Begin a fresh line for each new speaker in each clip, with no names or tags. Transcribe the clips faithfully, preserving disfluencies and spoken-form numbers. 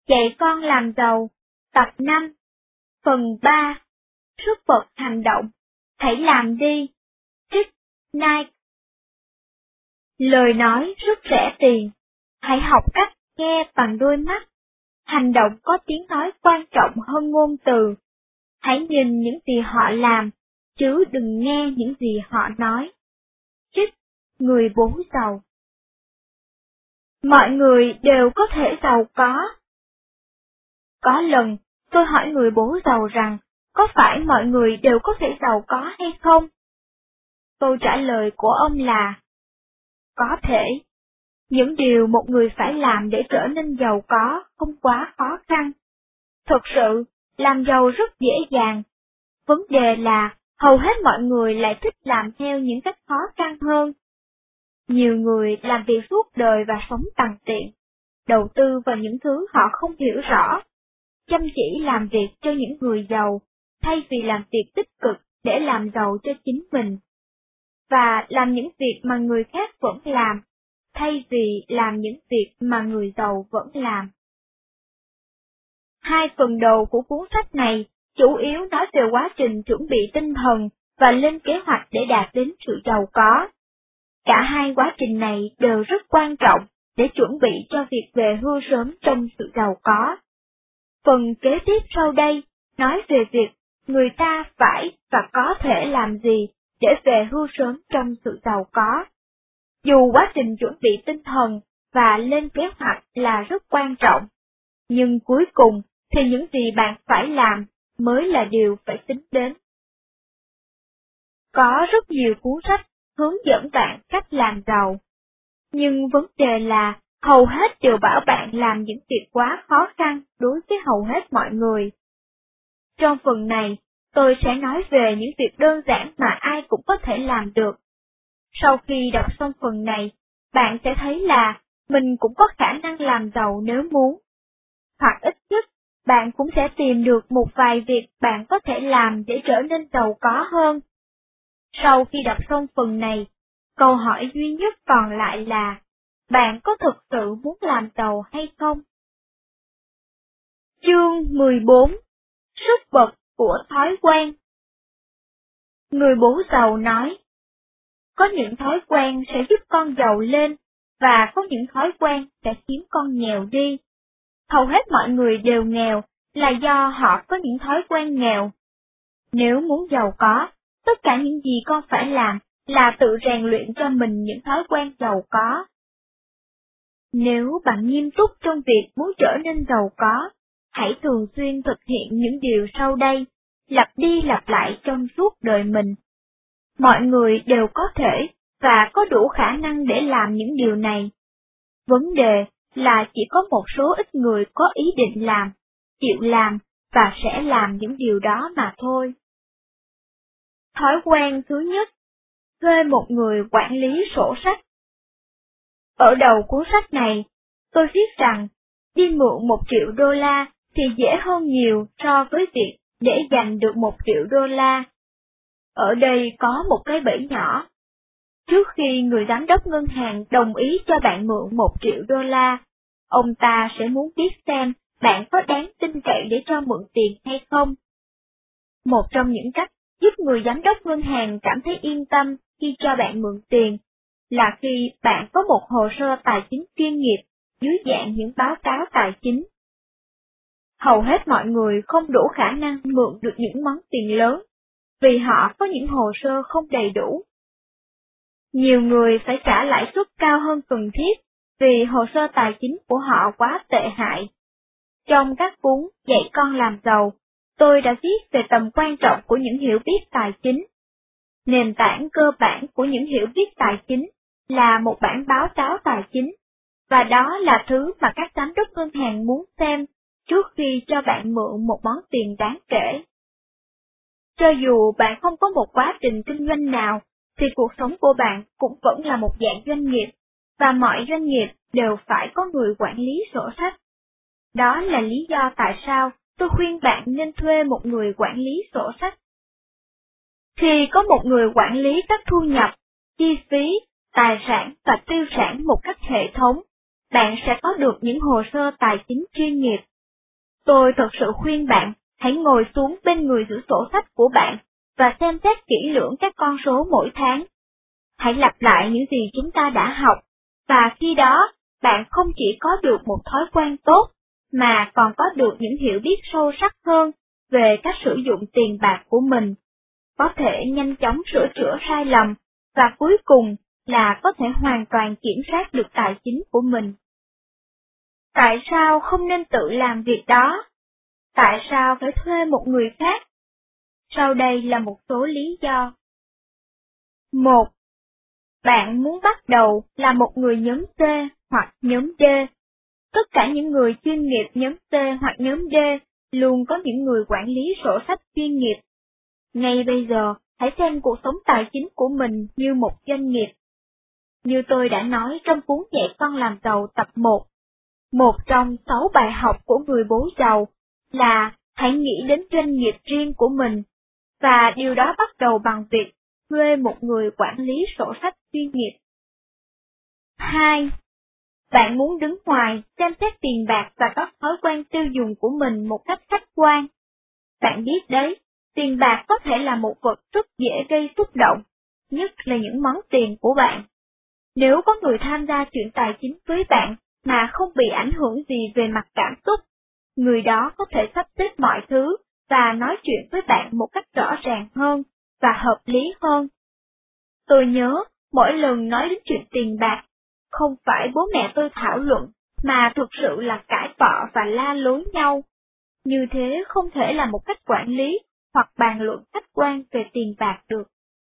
Dạy con làm giàu, tập năm, phần ba, sức bật hành động, hãy làm đi, trích Nike. Lời nói rất rẻ tiền, hãy học cách nghe bằng đôi mắt. Hành động có tiếng nói quan trọng hơn ngôn từ. Hãy nhìn những gì họ làm, chứ đừng nghe những gì họ nói. Trích Người bố giàu. Mọi người đều có thể giàu có. Có lần, tôi hỏi người bố giàu rằng, có phải mọi người đều có thể giàu có hay không? Câu trả lời của ông là, có thể. Những điều một người phải làm để trở nên giàu có không quá khó khăn. Thực sự, làm giàu rất dễ dàng. Vấn đề là, hầu hết mọi người lại thích làm theo những cách khó khăn hơn. Nhiều người làm việc suốt đời và sống tằn tiện, đầu tư vào những thứ họ không hiểu rõ, chăm chỉ làm việc cho những người giàu, thay vì làm việc tích cực để làm giàu cho chính mình, và làm những việc mà người khác vẫn làm, thay vì làm những việc mà người giàu vẫn làm. Hai phần đầu của cuốn sách này chủ yếu nói về quá trình chuẩn bị tinh thần và lên kế hoạch để đạt đến sự giàu có. Cả hai quá trình này đều rất quan trọng để chuẩn bị cho việc về hưu sớm trong sự giàu có. Phần kế tiếp sau đây nói về việc người ta phải và có thể làm gì để về hưu sớm trong sự giàu có. Dù quá trình chuẩn bị tinh thần và lên kế hoạch là rất quan trọng, nhưng cuối cùng thì những gì bạn phải làm mới là điều phải tính đến. Có rất nhiều cuốn sách hướng dẫn bạn cách làm giàu, nhưng vấn đề là hầu hết đều bảo bạn làm những việc quá khó khăn đối với hầu hết mọi người. Trong phần này, tôi sẽ nói về những việc đơn giản mà ai cũng có thể làm được. Sau khi đọc xong phần này, bạn sẽ thấy là mình cũng có khả năng làm giàu nếu muốn. Hoặc ít nhất, bạn cũng sẽ tìm được một vài việc bạn có thể làm để trở nên giàu có hơn. Sau khi đọc xong phần này, câu hỏi duy nhất còn lại là, bạn có thực sự muốn làm giàu hay không? Chương mười bốn. Sức bật của thói quen. Người bố giàu nói, có những thói quen sẽ giúp con giàu lên, và có những thói quen sẽ khiến con nghèo đi. Hầu hết mọi người đều nghèo là do họ có những thói quen nghèo. Nếu muốn giàu có, tất cả những gì con phải làm là tự rèn luyện cho mình những thói quen giàu có. Nếu bạn nghiêm túc trong việc muốn trở nên giàu có, hãy thường xuyên thực hiện những điều sau đây, lặp đi lặp lại trong suốt đời mình. Mọi người đều có thể và có đủ khả năng để làm những điều này. Vấn đề là chỉ có một số ít người có ý định làm, chịu làm và sẽ làm những điều đó mà thôi. Thói quen thứ nhất, thuê một người quản lý sổ sách. Ở đầu cuốn sách này, tôi viết rằng, đi mượn một triệu đô la thì dễ hơn nhiều so với việc để giành được một triệu đô la. Ở đây có một cái bẫy nhỏ. Trước khi người giám đốc ngân hàng đồng ý cho bạn mượn một triệu đô la, ông ta sẽ muốn biết xem bạn có đáng tin cậy để cho mượn tiền hay không. Một trong những cách giúp người giám đốc ngân hàng cảm thấy yên tâm khi cho bạn mượn tiền là khi bạn có một hồ sơ tài chính chuyên nghiệp dưới dạng những báo cáo tài chính. Hầu hết mọi người không đủ khả năng mượn được những món tiền lớn, vì họ có những hồ sơ không đầy đủ. Nhiều người phải trả lãi suất cao hơn cần thiết vì hồ sơ tài chính của họ quá tệ hại. Trong các cuốn Dạy con làm giàu, tôi đã viết về tầm quan trọng của những hiểu biết tài chính. Nền tảng cơ bản của những hiểu biết tài chính là một bản báo cáo tài chính, và đó là thứ mà các giám đốc ngân hàng muốn xem trước khi cho bạn mượn một món tiền đáng kể. Cho dù bạn không có một quá trình kinh doanh nào, thì cuộc sống của bạn cũng vẫn là một dạng doanh nghiệp, và mọi doanh nghiệp đều phải có người quản lý sổ sách. Đó là lý do tại sao tôi khuyên bạn nên thuê một người quản lý sổ sách. Khi có một người quản lý các thu nhập, chi phí, tài sản và tiêu sản một cách hệ thống, bạn sẽ có được những hồ sơ tài chính chuyên nghiệp Tôi thật sự khuyên bạn hãy ngồi xuống bên người giữ sổ sách của bạn và xem xét kỹ lưỡng các con số mỗi tháng. Hãy lặp lại những gì chúng ta đã học, và khi đó, bạn không chỉ có được một thói quen tốt, mà còn có được những hiểu biết sâu sắc hơn về cách sử dụng tiền bạc của mình, có thể nhanh chóng sửa chữa sai lầm, và cuối cùng là có thể hoàn toàn kiểm soát được tài chính của mình. Tại sao không nên tự làm việc đó? Tại sao phải thuê một người khác? Sau đây là một số lý do. một. Bạn muốn bắt đầu là một người nhóm C hoặc nhóm D. Tất cả những người chuyên nghiệp nhóm C hoặc nhóm D luôn có những người quản lý sổ sách chuyên nghiệp. Ngay bây giờ, hãy xem cuộc sống tài chính của mình như một doanh nghiệp. Như tôi đã nói trong cuốn Dạy Con Làm Giàu tập một, một trong sáu bài học của người bố giàu là hãy nghĩ đến doanh nghiệp riêng của mình, và điều đó bắt đầu bằng việc thuê một người quản lý sổ sách chuyên nghiệp. hai. Bạn muốn đứng ngoài xem xét tiền bạc và các thói quen tiêu dùng của mình một cách khách quan. Bạn biết đấy, tiền bạc có thể là một vật rất dễ gây xúc động, nhất là những món tiền của bạn. Nếu có người tham gia chuyện tài chính với bạn mà không bị ảnh hưởng gì về mặt cảm xúc, người đó có thể sắp xếp mọi thứ và nói chuyện với bạn một cách rõ ràng hơn và hợp lý hơn. Tôi nhớ, mỗi lần nói đến chuyện tiền bạc, không phải bố mẹ tôi thảo luận, mà thực sự là cãi vọ và la lối nhau. Như thế không thể là một cách quản lý hoặc bàn luận khách quan về tiền bạc được.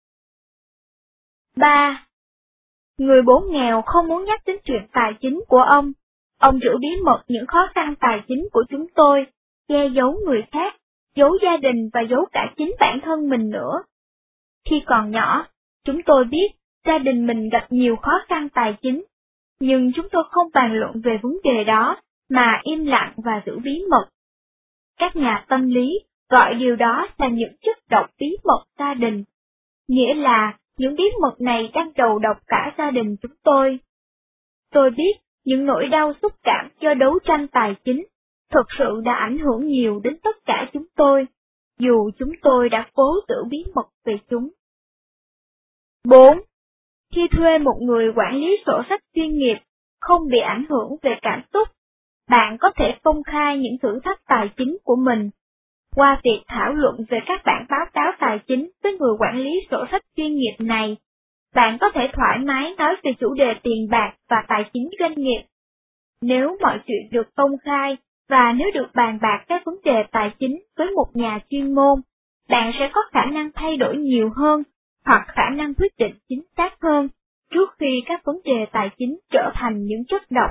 ba. Người bố nghèo không muốn nhắc đến chuyện tài chính của ông. Ông giữ bí mật những khó khăn tài chính của chúng tôi, che giấu người khác, giấu gia đình và giấu cả chính bản thân mình nữa. Khi còn nhỏ, chúng tôi biết gia đình mình gặp nhiều khó khăn tài chính, nhưng chúng tôi không bàn luận về vấn đề đó, mà im lặng và giữ bí mật. Các nhà tâm lý gọi điều đó là những chất độc bí mật gia đình, nghĩa là những bí mật này đang đầu độc cả gia đình chúng tôi. Tôi biết những nỗi đau xúc cảm do đấu tranh tài chính thực sự đã ảnh hưởng nhiều đến tất cả chúng tôi, dù chúng tôi đã cố giữ bí mật về chúng. bốn. Khi thuê một người quản lý sổ sách chuyên nghiệp, không bị ảnh hưởng về cảm xúc, bạn có thể công khai những thử thách tài chính của mình. Qua việc thảo luận về các bản báo cáo tài chính với người quản lý sổ sách chuyên nghiệp này, bạn có thể thoải mái nói về chủ đề tiền bạc và tài chính doanh nghiệp. Nếu mọi chuyện được công khai và nếu được bàn bạc các vấn đề tài chính với một nhà chuyên môn, bạn sẽ có khả năng thay đổi nhiều hơn hoặc khả năng quyết định chính xác hơn trước khi các vấn đề tài chính trở thành những chất độc.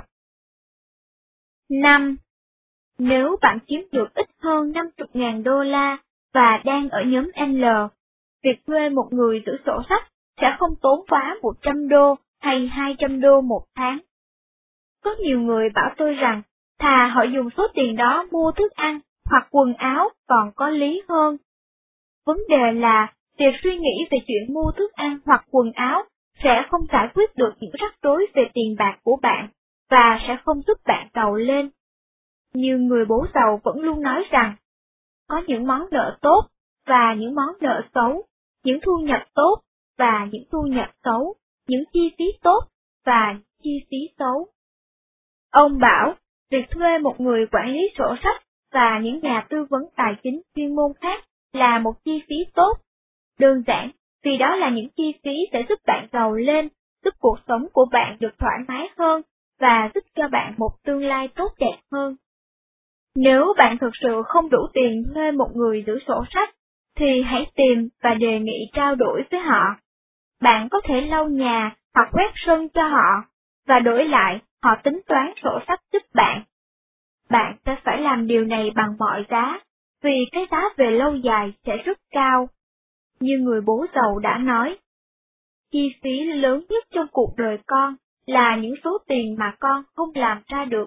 năm. Nếu bạn kiếm được ít hơn năm mươi nghìn đô la và đang ở nhóm L, việc thuê một người giữ sổ sách sẽ không tốn quá một trăm đô hay hai trăm đô một tháng. Có nhiều người bảo tôi rằng, thà họ dùng số tiền đó mua thức ăn hoặc quần áo còn có lý hơn. Vấn đề là, việc suy nghĩ về chuyện mua thức ăn hoặc quần áo sẽ không giải quyết được những rắc rối về tiền bạc của bạn, và sẽ không giúp bạn giàu lên. Như người bố giàu vẫn luôn nói rằng, có những món nợ tốt và những món nợ xấu, những thu nhập tốt và những thu nhập xấu, những chi phí tốt và chi phí xấu. Ông bảo, việc thuê một người quản lý sổ sách và những nhà tư vấn tài chính chuyên môn khác là một chi phí tốt. Đơn giản, vì đó là những chi phí sẽ giúp bạn giàu lên, giúp cuộc sống của bạn được thoải mái hơn và giúp cho bạn một tương lai tốt đẹp hơn. Nếu bạn thực sự không đủ tiền thuê một người giữ sổ sách, thì hãy tìm và đề nghị trao đổi với họ. Bạn có thể lau nhà hoặc quét sân cho họ, và đổi lại họ tính toán sổ sách giúp bạn. Bạn sẽ phải làm điều này bằng mọi giá, vì cái giá về lâu dài sẽ rất cao. Như người bố giàu đã nói, chi phí lớn nhất trong cuộc đời con là những số tiền mà con không làm ra được.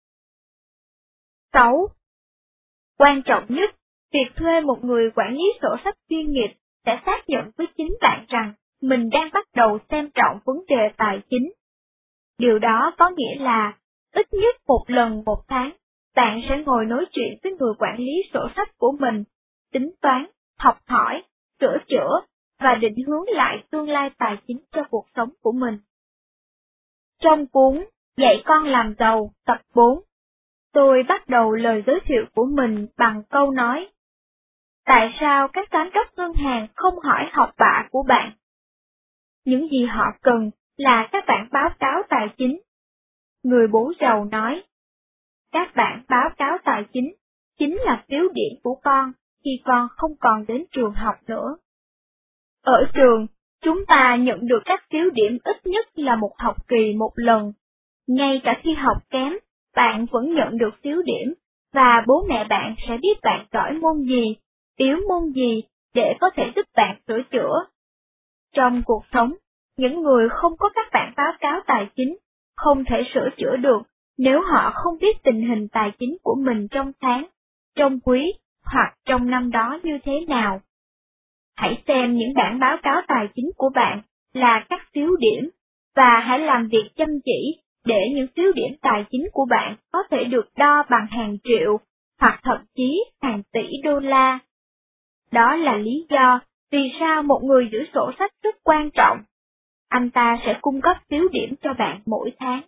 sáu. Quan trọng nhất, việc thuê một người quản lý sổ sách chuyên nghiệp sẽ xác nhận với chính bạn rằng mình đang bắt đầu xem trọng vấn đề tài chính. Điều đó có nghĩa là, ít nhất một lần một tháng, bạn sẽ ngồi nói chuyện với người quản lý sổ sách của mình, tính toán, học hỏi, sửa chữa và định hướng lại tương lai tài chính cho cuộc sống của mình. Trong cuốn Dạy con làm giàu tập bốn, tôi bắt đầu lời giới thiệu của mình bằng câu nói: tại sao các giám đốc ngân hàng không hỏi học bạ của bạn? Những gì họ cần là các bản báo cáo tài chính. Người bố giàu nói: các bản báo cáo tài chính chính là phiếu điểm của con khi con không còn đến trường học nữa. Ở trường, chúng ta nhận được các phiếu điểm ít nhất là một học kỳ một lần. Ngay cả khi học kém, bạn vẫn nhận được phiếu điểm, và bố mẹ bạn sẽ biết bạn giỏi môn gì, yếu môn gì để có thể giúp bạn sửa chữa. Trong cuộc sống, những người không có các bản báo cáo tài chính không thể sửa chữa được nếu họ không biết tình hình tài chính của mình trong tháng, trong quý hoặc trong năm đó như thế nào. Hãy xem những bản báo cáo tài chính của bạn là các phiếu điểm, và hãy làm việc chăm chỉ để những phiếu điểm tài chính của bạn có thể được đo bằng hàng triệu, hoặc thậm chí hàng tỷ đô la. Đó là lý do vì sao một người giữ sổ sách rất quan trọng. Anh ta sẽ cung cấp phiếu điểm cho bạn mỗi tháng.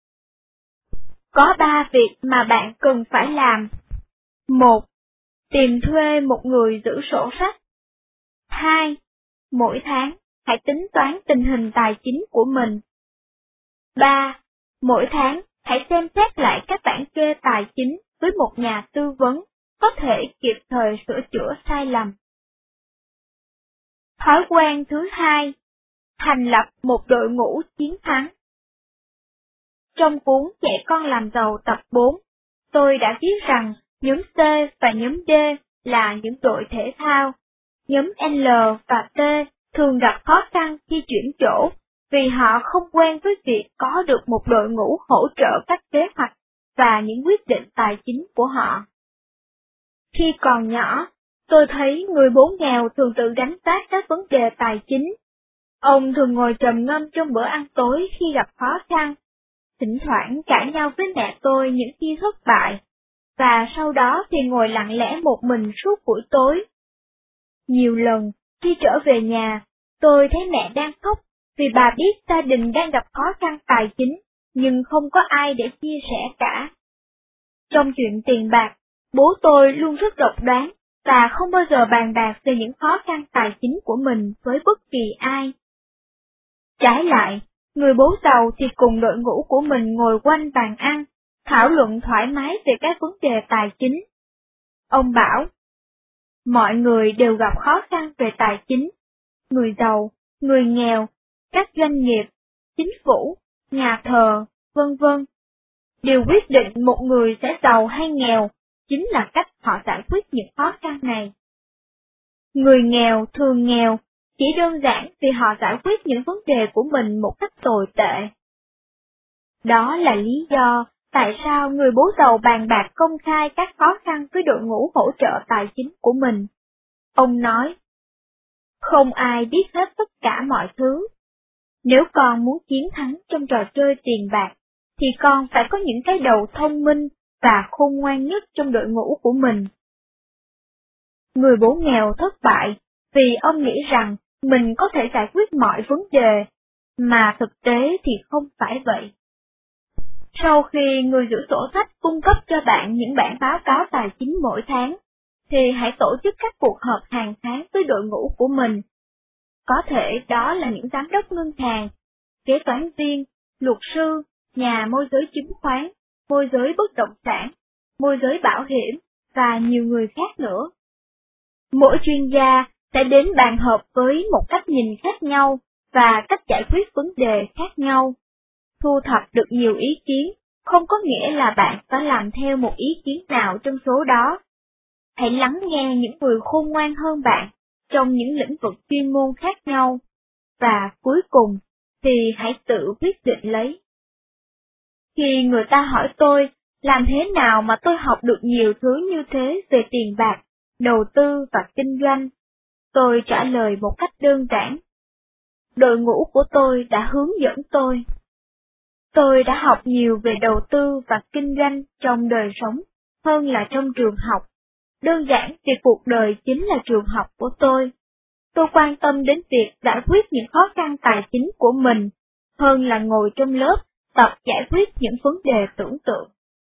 Có ba việc mà bạn cần phải làm. một. Tìm thuê một người giữ sổ sách. hai. Mỗi tháng, hãy tính toán tình hình tài chính của mình. ba. Mỗi tháng, hãy xem xét lại các bản kê tài chính với một nhà tư vấn, có thể kịp thời sửa chữa sai lầm. Thói quen thứ hai, thành lập một đội ngũ chiến thắng. Trong cuốn Dạy con làm giàu tập bốn, tôi đã viết rằng nhóm C và nhóm D là những đội thể thao. Nhóm L và T thường gặp khó khăn khi chuyển chỗ, vì họ không quen với việc có được một đội ngũ hỗ trợ các kế hoạch và những quyết định tài chính của họ. Khi còn nhỏ, tôi thấy người bố nghèo thường tự gánh vác các vấn đề tài chính. Ông thường ngồi trầm ngâm trong bữa ăn tối khi gặp khó khăn, thỉnh thoảng cãi nhau với mẹ tôi những khi thất bại, và sau đó thì ngồi lặng lẽ một mình suốt buổi tối. Nhiều lần, khi trở về nhà, tôi thấy mẹ đang khóc vì bà biết gia đình đang gặp khó khăn tài chính, nhưng không có ai để chia sẻ cả. Trong chuyện tiền bạc, bố tôi luôn rất độc đoán và không bao giờ bàn bạc về những khó khăn tài chính của mình với bất kỳ ai. Trái lại, người bố giàu thì cùng đội ngũ của mình ngồi quanh bàn ăn, thảo luận thoải mái về các vấn đề tài chính. Ông bảo, mọi người đều gặp khó khăn về tài chính, người giàu, người nghèo, các doanh nghiệp, chính phủ, nhà thờ, vân vân. Điều quyết định một người sẽ giàu hay nghèo chính là cách họ giải quyết những khó khăn này. Người nghèo thường nghèo chỉ đơn giản vì họ giải quyết những vấn đề của mình một cách tồi tệ. Đó là lý do tại sao người bố giàu bàn bạc công khai các khó khăn với đội ngũ hỗ trợ tài chính của mình. Ông nói, không ai biết hết tất cả mọi thứ. Nếu con muốn chiến thắng trong trò chơi tiền bạc, thì con phải có những cái đầu thông minh và khôn ngoan nhất trong đội ngũ của mình. Người bố nghèo thất bại vì ông nghĩ rằng mình có thể giải quyết mọi vấn đề, mà thực tế thì không phải vậy. Sau khi người giữ sổ sách cung cấp cho bạn những bản báo cáo tài chính mỗi tháng, thì hãy tổ chức các cuộc họp hàng tháng với đội ngũ của mình. Có thể đó là những giám đốc ngân hàng, kế toán viên, luật sư, nhà môi giới chứng khoán, môi giới bất động sản, môi giới bảo hiểm và nhiều người khác nữa. Mỗi chuyên gia sẽ đến bàn họp với một cách nhìn khác nhau và cách giải quyết vấn đề khác nhau. Thu thập được nhiều ý kiến không có nghĩa là bạn phải làm theo một ý kiến nào trong số đó. Hãy lắng nghe những người khôn ngoan hơn bạn trong những lĩnh vực chuyên môn khác nhau, và cuối cùng thì hãy tự quyết định lấy. Khi người ta hỏi tôi làm thế nào mà tôi học được nhiều thứ như thế về tiền bạc, đầu tư và kinh doanh, tôi trả lời một cách đơn giản. Đội ngũ của tôi đã hướng dẫn tôi. Tôi đã học nhiều về đầu tư và kinh doanh trong đời sống hơn là trong trường học. Đơn giản vì cuộc đời chính là trường học của tôi. Tôi quan tâm đến việc giải quyết những khó khăn tài chính của mình hơn là ngồi trong lớp tập giải quyết những vấn đề tưởng tượng.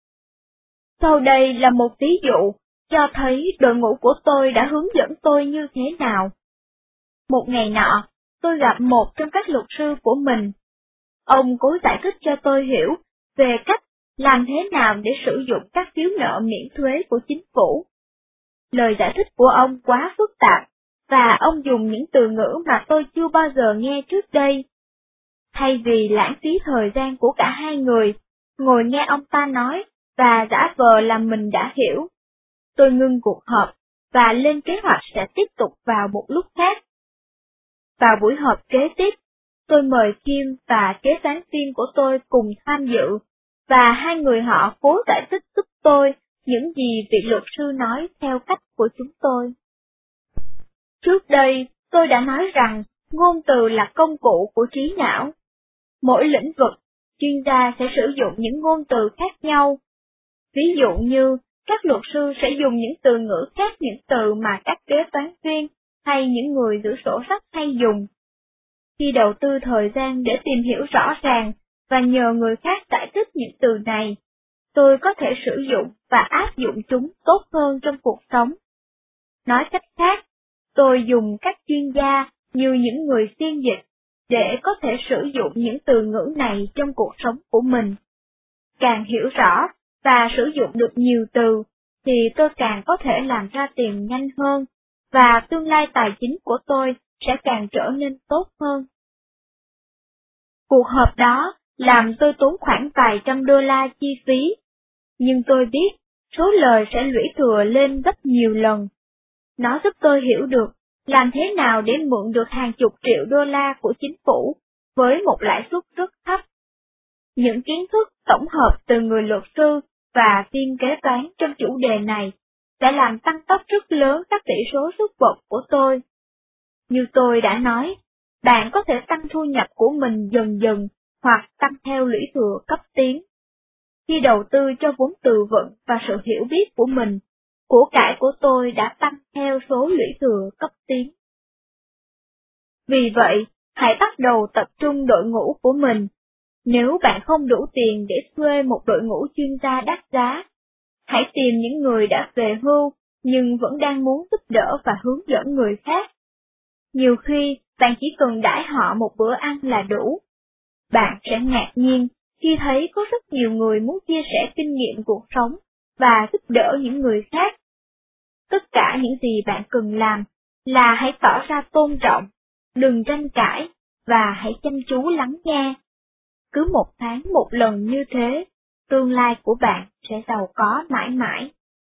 Sau đây là một ví dụ cho thấy đội ngũ của tôi đã hướng dẫn tôi như thế nào. Một ngày nọ, tôi gặp một trong các luật sư của mình. Ông cố giải thích cho tôi hiểu về cách làm thế nào để sử dụng các phiếu nợ miễn thuế của chính phủ. Lời giải thích của ông quá phức tạp, và ông dùng những từ ngữ mà tôi chưa bao giờ nghe trước đây. Thay vì lãng phí thời gian của cả hai người, ngồi nghe ông ta nói và giả vờ làm mình đã hiểu, tôi ngưng cuộc họp và lên kế hoạch sẽ tiếp tục vào một lúc khác. Vào buổi họp kế tiếp, tôi mời Kim và kế toán viên của tôi cùng tham dự, và hai người họ cố giải thích giúp tôi những gì vị luật sư nói theo cách của chúng tôi. Trước đây, tôi đã nói rằng ngôn từ là công cụ của trí não. Mỗi lĩnh vực, chuyên gia sẽ sử dụng những ngôn từ khác nhau. Ví dụ như, các luật sư sẽ dùng những từ ngữ khác những từ mà các kế toán viên hay những người giữ sổ sách hay dùng. Khi đầu tư thời gian để tìm hiểu rõ ràng và nhờ người khác giải thích những từ này, tôi có thể sử dụng và áp dụng chúng tốt hơn trong cuộc sống. Nói cách khác, tôi dùng các chuyên gia như những người phiên dịch để có thể sử dụng những từ ngữ này trong cuộc sống của mình. Càng hiểu rõ và sử dụng được nhiều từ, thì tôi càng có thể làm ra tiền nhanh hơn, và tương lai tài chính của tôi sẽ càng trở nên tốt hơn. Cuộc họp đó làm tôi tốn khoảng vài trăm đô la chi phí, nhưng tôi biết số lời sẽ lũy thừa lên gấp nhiều lần. Nó giúp tôi hiểu được làm thế nào để mượn được hàng chục triệu đô la của chính phủ với một lãi suất rất thấp. Những kiến thức tổng hợp từ người luật sư và viên kế toán trong chủ đề này sẽ làm tăng tốc rất lớn các tỷ số xuất vật của tôi. Như tôi đã nói, bạn có thể tăng thu nhập của mình dần dần hoặc tăng theo lũy thừa cấp tiến. Khi đầu tư cho vốn từ vựng và sự hiểu biết của mình, của cải của tôi đã tăng theo số lũy thừa cấp tiến. Vì vậy, hãy bắt đầu tập trung đội ngũ của mình. Nếu bạn không đủ tiền để thuê một đội ngũ chuyên gia đắt giá, hãy tìm những người đã về hưu nhưng vẫn đang muốn giúp đỡ và hướng dẫn người khác. Nhiều khi, bạn chỉ cần đãi họ một bữa ăn là đủ. Bạn sẽ ngạc nhiên khi thấy có rất nhiều người muốn chia sẻ kinh nghiệm cuộc sống và giúp đỡ những người khác. Tất cả những gì bạn cần làm là hãy tỏ ra tôn trọng, đừng tranh cãi, và hãy chăm chú lắng nghe. Cứ một tháng một lần như thế, tương lai của bạn sẽ giàu có mãi mãi.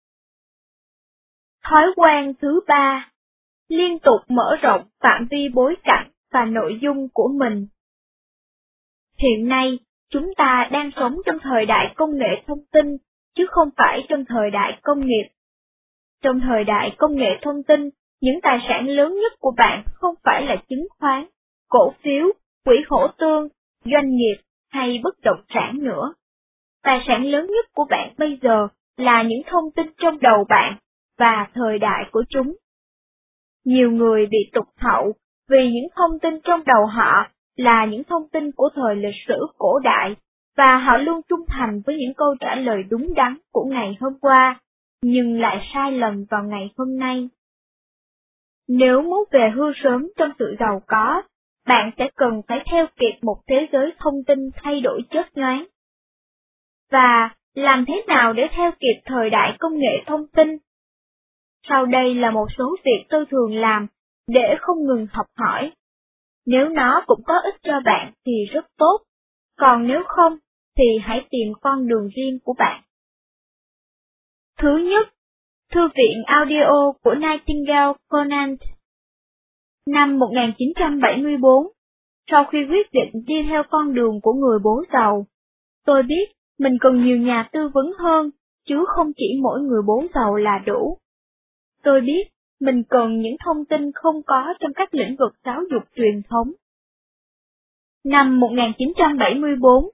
Thói quen thứ ba, liên tục mở rộng phạm vi bối cảnh và nội dung của mình. Hiện nay, chúng ta đang sống trong thời đại công nghệ thông tin, chứ không phải trong thời đại công nghiệp. Trong thời đại công nghệ thông tin, những tài sản lớn nhất của bạn không phải là chứng khoán, cổ phiếu, quỹ hỗ tương, doanh nghiệp hay bất động sản nữa. Tài sản lớn nhất của bạn bây giờ là những thông tin trong đầu bạn và thời đại của chúng. Nhiều người bị tụt hậu vì những thông tin trong đầu họ là những thông tin của thời lịch sử cổ đại, và họ luôn trung thành với những câu trả lời đúng đắn của ngày hôm qua, nhưng lại sai lầm vào ngày hôm nay. Nếu muốn về hưu sớm trong sự giàu có, bạn sẽ cần phải theo kịp một thế giới thông tin thay đổi chớp nhoáng. Và làm thế nào để theo kịp thời đại công nghệ thông tin? Sau đây là một số việc tôi thường làm để không ngừng học hỏi. Nếu nó cũng có ích cho bạn thì rất tốt, còn nếu không thì hãy tìm con đường riêng của bạn. Thứ nhất, Thư viện audio của Nightingale Conant. Năm một nghìn chín trăm bảy mươi tư, sau khi quyết định đi theo con đường của người bố giàu, tôi biết mình cần nhiều nhà tư vấn hơn, chứ không chỉ mỗi người bố giàu là đủ. Tôi biết mình cần những thông tin không có trong các lĩnh vực giáo dục truyền thống. Năm một nghìn chín trăm bảy mươi tư,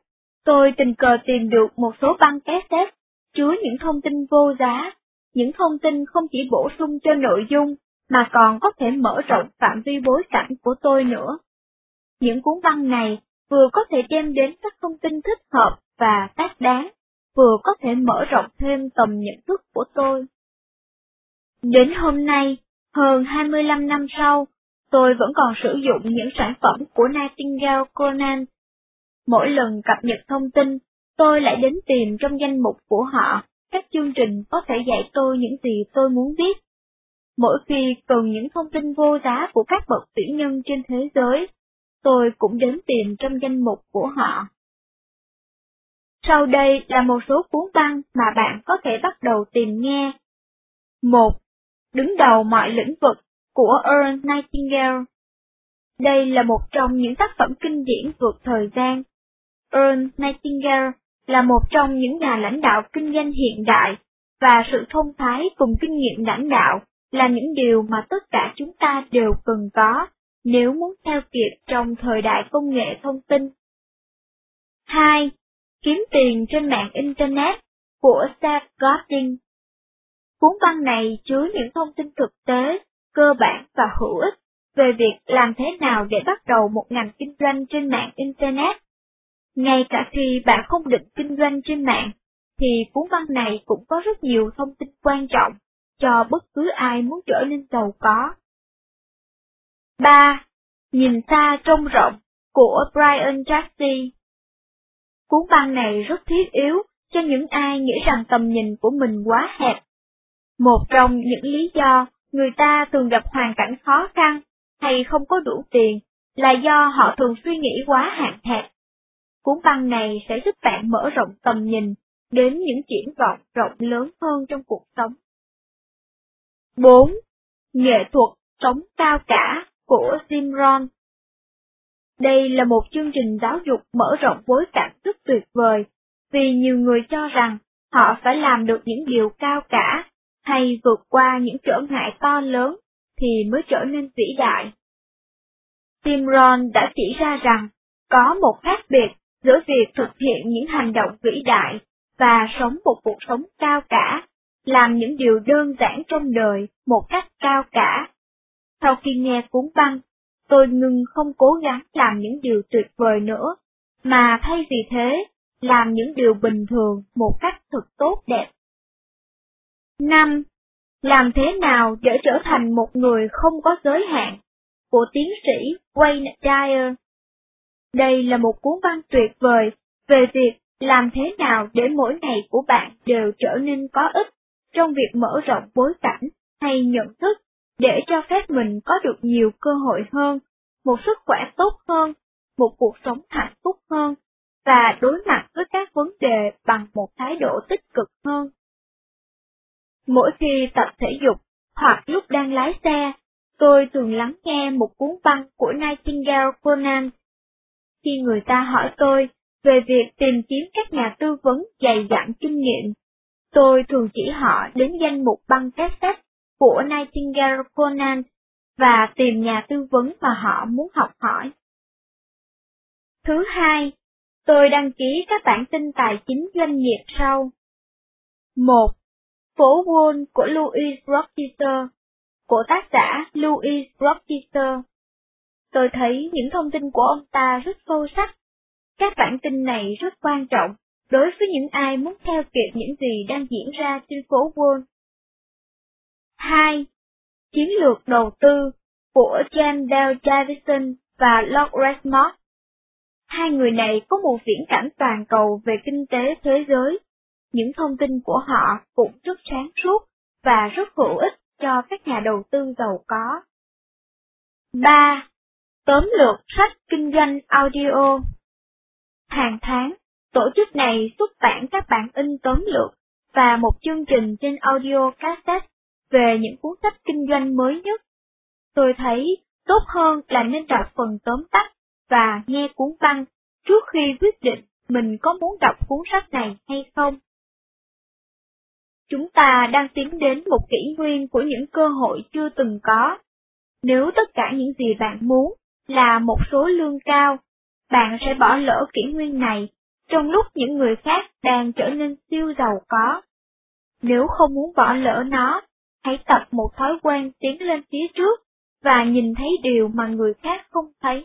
tôi tình cờ tìm được một số băng cassette chứa những thông tin vô giá, những thông tin không chỉ bổ sung cho nội dung, mà còn có thể mở rộng phạm vi bối cảnh của tôi nữa. Những cuốn băng này vừa có thể đem đến các thông tin thích hợp và xác đáng, vừa có thể mở rộng thêm tầm nhận thức của tôi. Đến hôm nay, hơn hai mươi lăm năm sau, tôi vẫn còn sử dụng những sản phẩm của Nightingale Conant. Mỗi lần cập nhật thông tin, tôi lại đến tìm trong danh mục của họ các chương trình có thể dạy tôi những gì tôi muốn biết. Mỗi khi cần những thông tin vô giá của các bậc vĩ nhân trên thế giới, tôi cũng đến tìm trong danh mục của họ. Sau đây là một số cuốn băng mà bạn có thể bắt đầu tìm nghe. một. Đứng đầu mọi lĩnh vực của Earl Nightingale. Đây là một trong những tác phẩm kinh điển vượt thời gian. Earl Nightingale là một trong những nhà lãnh đạo kinh doanh hiện đại, và sự thông thái cùng kinh nghiệm lãnh đạo là những điều mà tất cả chúng ta đều cần có nếu muốn theo kịp trong thời đại công nghệ thông tin. hai. Kiếm tiền trên mạng Internet của Seth Godin. Cuốn băng này chứa những thông tin thực tế, cơ bản và hữu ích về việc làm thế nào để bắt đầu một ngành kinh doanh trên mạng Internet. Ngay cả khi bạn không định kinh doanh trên mạng, thì cuốn băng này cũng có rất nhiều thông tin quan trọng cho bất cứ ai muốn trở nên giàu có. ba. Nhìn xa trông rộng của Brian Tracy. Cuốn băng này rất thiết yếu cho những ai nghĩ rằng tầm nhìn của mình quá hẹp. Một trong những lý do người ta thường gặp hoàn cảnh khó khăn hay không có đủ tiền là do họ thường suy nghĩ quá hạn hẹp. Cuốn băng này sẽ giúp bạn mở rộng tầm nhìn đến những triển vọng rộng lớn hơn trong cuộc sống. bốn. Nghệ thuật sống cao cả của Jim Rohn. Đây là một chương trình giáo dục mở rộng bối cảnh rất tuyệt vời, vì nhiều người cho rằng họ phải làm được những điều cao cả, hay vượt qua những trở ngại to lớn, thì mới trở nên vĩ đại. Jim Rohn đã chỉ ra rằng, có một khác biệt giữa việc thực hiện những hành động vĩ đại và sống một cuộc sống cao cả, làm những điều đơn giản trong đời một cách cao cả. Sau khi nghe cuốn băng, tôi ngừng không cố gắng làm những điều tuyệt vời nữa, mà thay vì thế, làm những điều bình thường một cách thật tốt đẹp. năm. Làm thế nào để trở thành một người không có giới hạn, của tiến sĩ Wayne Dyer. Đây là một cuốn băng tuyệt vời về việc làm thế nào để mỗi ngày của bạn đều trở nên có ích trong việc mở rộng bối cảnh hay nhận thức, để cho phép mình có được nhiều cơ hội hơn, một sức khỏe tốt hơn, một cuộc sống hạnh phúc hơn, và đối mặt với các vấn đề bằng một thái độ tích cực hơn. Mỗi khi tập thể dục hoặc lúc đang lái xe, tôi thường lắng nghe một cuốn băng của Nightingale Conant. Khi người ta hỏi tôi về việc tìm kiếm các nhà tư vấn dày dặn kinh nghiệm, tôi thường chỉ họ đến danh mục băng cassette của Nightingale Conant và tìm nhà tư vấn mà họ muốn học hỏi. Thứ hai, tôi đăng ký các bản tin tài chính doanh nghiệp sau. một. Phố Wall của Louis Rochester, của tác giả Louis Rochester. Tôi thấy những thông tin của ông ta rất sâu sắc. Các bản tin này rất quan trọng đối với những ai muốn theo kịp những gì đang diễn ra trên phố Wall. hai. Chiến lược đầu tư của James Bell Davison và Lord Westmore. Hai người này có một viễn cảnh toàn cầu về kinh tế thế giới. Những thông tin của họ cũng rất sáng suốt và rất hữu ích cho các nhà đầu tư giàu có. ba. Tóm lược sách kinh doanh audio. Hàng tháng, tổ chức này xuất bản các bản in tóm lược và một chương trình trên audio cassette về những cuốn sách kinh doanh mới nhất. Tôi thấy tốt hơn là nên đọc phần tóm tắt và nghe cuốn băng trước khi quyết định mình có muốn đọc cuốn sách này hay không. Chúng ta đang tiến đến một kỷ nguyên của những cơ hội chưa từng có. Nếu tất cả những gì bạn muốn là một số lương cao, bạn sẽ bỏ lỡ kỷ nguyên này trong lúc những người khác đang trở nên siêu giàu có. Nếu không muốn bỏ lỡ nó, hãy tập một thói quen tiến lên phía trước và nhìn thấy điều mà người khác không thấy.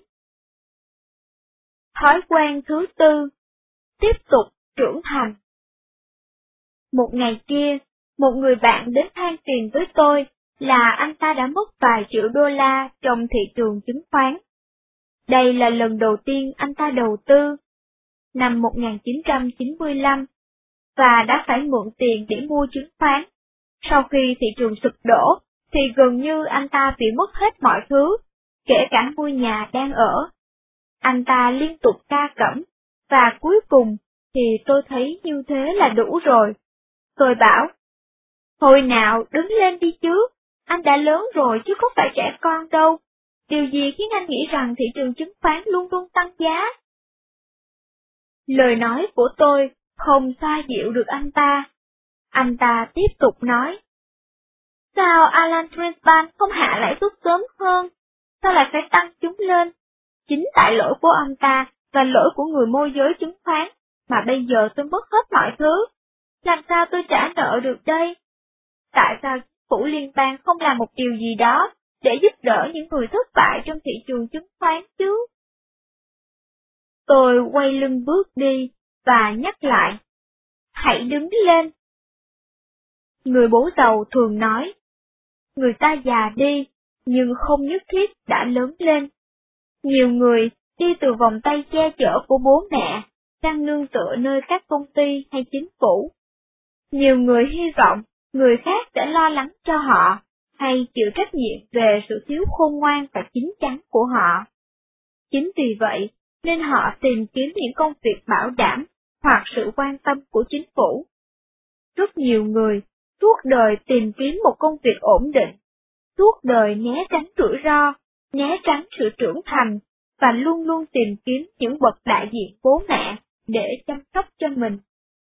Thói quen thứ tư, tiếp tục trưởng thành. Một ngày kia, một người bạn đến than phiền với tôi là anh ta đã mất vài triệu đô la trong thị trường chứng khoán. Đây là lần đầu tiên anh ta đầu tư, năm một nghìn chín trăm chín mươi lăm, và đã phải mượn tiền để mua chứng khoán. Sau khi thị trường sụp đổ, thì gần như anh ta bị mất hết mọi thứ, kể cả ngôi nhà đang ở. Anh ta liên tục ca cẩm, và cuối cùng thì tôi thấy như thế là đủ rồi. Tôi bảo, thôi nào đứng lên đi chứ, anh đã lớn rồi chứ không phải trẻ con đâu. Điều gì khiến anh nghĩ rằng thị trường chứng khoán luôn luôn tăng giá? Lời nói của tôi không xoa dịu được anh ta. Anh ta tiếp tục nói, sao Alan Greenspan không hạ lãi suất sớm hơn? Sao lại phải tăng chúng lên? Chính tại lỗi của ông ta và lỗi của người môi giới chứng khoán mà bây giờ tôi mất hết mọi thứ. Làm sao tôi trả nợ được đây? Tại sao chính phủ liên bang không làm một điều gì đó để giúp đỡ những người thất bại trong thị trường chứng khoán chứ? Tôi quay lưng bước đi và nhắc lại, hãy đứng lên. Người bố giàu thường nói, người ta già đi, nhưng không nhất thiết đã lớn lên. Nhiều người đi từ vòng tay che chở của bố mẹ sang nương tựa nơi các công ty hay chính phủ. Nhiều người hy vọng người khác sẽ lo lắng cho họ, hay chịu trách nhiệm về sự thiếu khôn ngoan và chín chắn của họ. Chính vì vậy, nên họ tìm kiếm những công việc bảo đảm hoặc sự quan tâm của chính phủ. Rất nhiều người suốt đời tìm kiếm một công việc ổn định, suốt đời né tránh rủi ro, né tránh sự trưởng thành, và luôn luôn tìm kiếm những bậc đại diện bố mẹ để chăm sóc cho mình.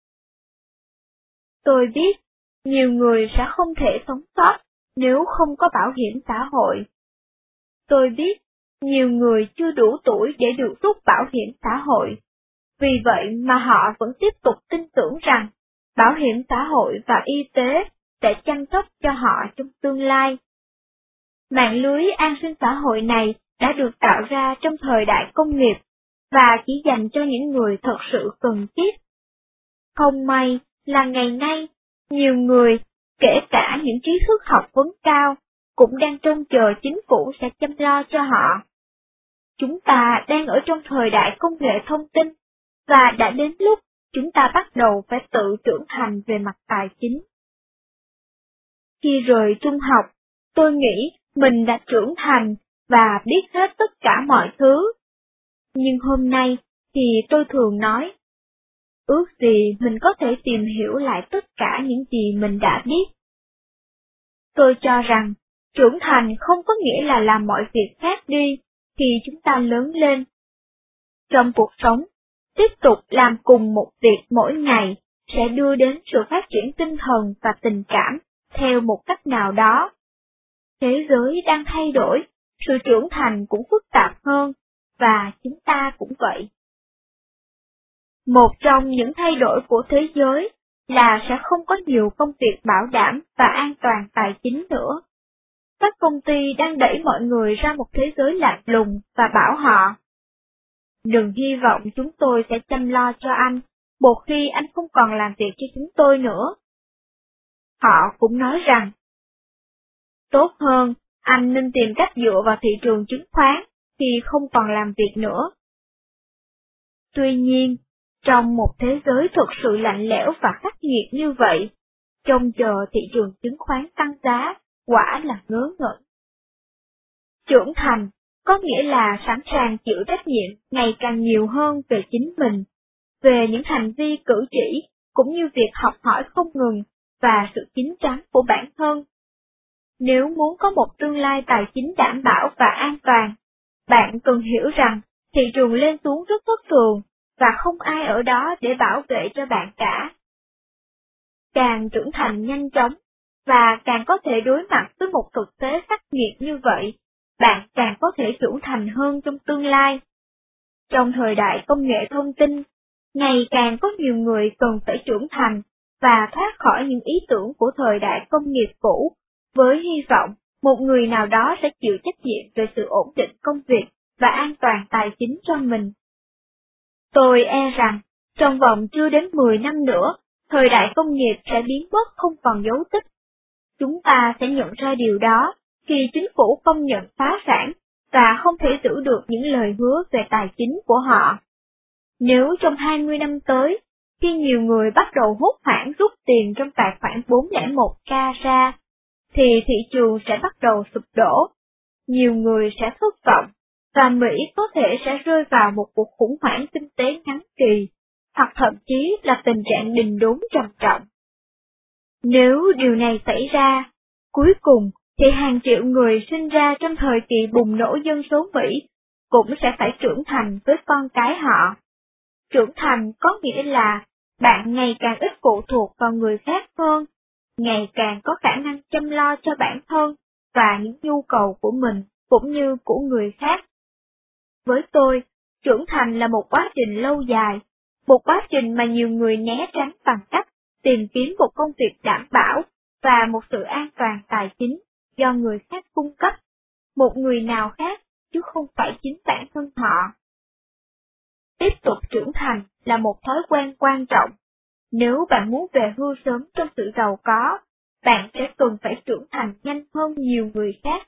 Tôi biết, nhiều người sẽ không thể sống sót nếu không có bảo hiểm xã hội. Tôi biết, nhiều người chưa đủ tuổi để được rút bảo hiểm xã hội. Vì vậy mà họ vẫn tiếp tục tin tưởng rằng bảo hiểm xã hội và y tế sẽ chăm sóc cho họ trong tương lai. Mạng lưới an sinh xã hội này đã được tạo ra trong thời đại công nghiệp và chỉ dành cho những người thật sự cần thiết. Không may là ngày nay, nhiều người, kể cả những trí thức học vấn cao, cũng đang trông chờ chính phủ sẽ chăm lo cho họ. Chúng ta đang ở trong thời đại công nghệ thông tin, và đã đến lúc chúng ta bắt đầu phải tự trưởng thành về mặt tài chính. Khi rời trung học, tôi nghĩ mình đã trưởng thành và biết hết tất cả mọi thứ. Nhưng hôm nay thì tôi thường nói, ước gì mình có thể tìm hiểu lại tất cả những gì mình đã biết. Tôi cho rằng, trưởng thành không có nghĩa là làm mọi việc khác đi khi chúng ta lớn lên. Trong cuộc sống, tiếp tục làm cùng một việc mỗi ngày sẽ đưa đến sự phát triển tinh thần và tình cảm theo một cách nào đó. Thế giới đang thay đổi, sự trưởng thành cũng phức tạp hơn, và chúng ta cũng vậy. Một trong những thay đổi của thế giới là sẽ không có nhiều công việc bảo đảm và an toàn tài chính nữa. Các công ty đang đẩy mọi người ra một thế giới lạnh lùng và bảo họ, đừng hy vọng chúng tôi sẽ chăm lo cho anh, một khi anh không còn làm việc cho chúng tôi nữa. Họ cũng nói rằng, tốt hơn, anh nên tìm cách dựa vào thị trường chứng khoán khi không còn làm việc nữa. Tuy nhiên, trong một thế giới thực sự lạnh lẽo và khắc nghiệt như vậy, trông chờ thị trường chứng khoán tăng giá quả là ngớ ngẩn. Trưởng thành có nghĩa là sẵn sàng chịu trách nhiệm ngày càng nhiều hơn về chính mình, về những hành vi cử chỉ, cũng như việc học hỏi không ngừng và sự chín chắn của bản thân. Nếu muốn có một tương lai tài chính đảm bảo và an toàn, bạn cần hiểu rằng thị trường lên xuống rất thất thường và không ai ở đó để bảo vệ cho bạn cả. Càng trưởng thành nhanh chóng và càng có thể đối mặt với một thực tế khắc nghiệt như vậy, bạn càng có thể trưởng thành hơn trong tương lai. Trong thời đại công nghệ thông tin, ngày càng có nhiều người cần phải trưởng thành và thoát khỏi những ý tưởng của thời đại công nghiệp cũ, với hy vọng một người nào đó sẽ chịu trách nhiệm về sự ổn định công việc và an toàn tài chính cho mình. Tôi e rằng, trong vòng chưa đến mười năm nữa, thời đại công nghiệp sẽ biến mất không còn dấu tích. Chúng ta sẽ nhận ra điều đó khi chính phủ công nhận phá sản và không thể giữ được những lời hứa về tài chính của họ. Nếu trong hai mươi năm tới, khi nhiều người bắt đầu hốt hoảng rút tiền trong tài khoản bốn không một k ra, thì thị trường sẽ bắt đầu sụp đổ, nhiều người sẽ thất vọng, và Mỹ có thể sẽ rơi vào một cuộc khủng hoảng kinh tế ngắn kỳ, hoặc thậm chí là tình trạng đình đốn trầm trọng. Nếu điều này xảy ra, cuối cùng thì hàng triệu người sinh ra trong thời kỳ bùng nổ dân số Mỹ cũng sẽ phải trưởng thành với con cái họ. Trưởng thành có nghĩa là bạn ngày càng ít phụ thuộc vào người khác hơn, ngày càng có khả năng chăm lo cho bản thân và những nhu cầu của mình cũng như của người khác. Với tôi, trưởng thành là một quá trình lâu dài, một quá trình mà nhiều người né tránh bằng cách tìm kiếm một công việc đảm bảo và một sự an toàn tài chính do người khác cung cấp, một người nào khác chứ không phải chính bản thân họ. Tiếp tục trưởng thành là một thói quen quan trọng. Nếu bạn muốn về hưu sớm trong sự giàu có, bạn sẽ cần phải trưởng thành nhanh hơn nhiều người khác.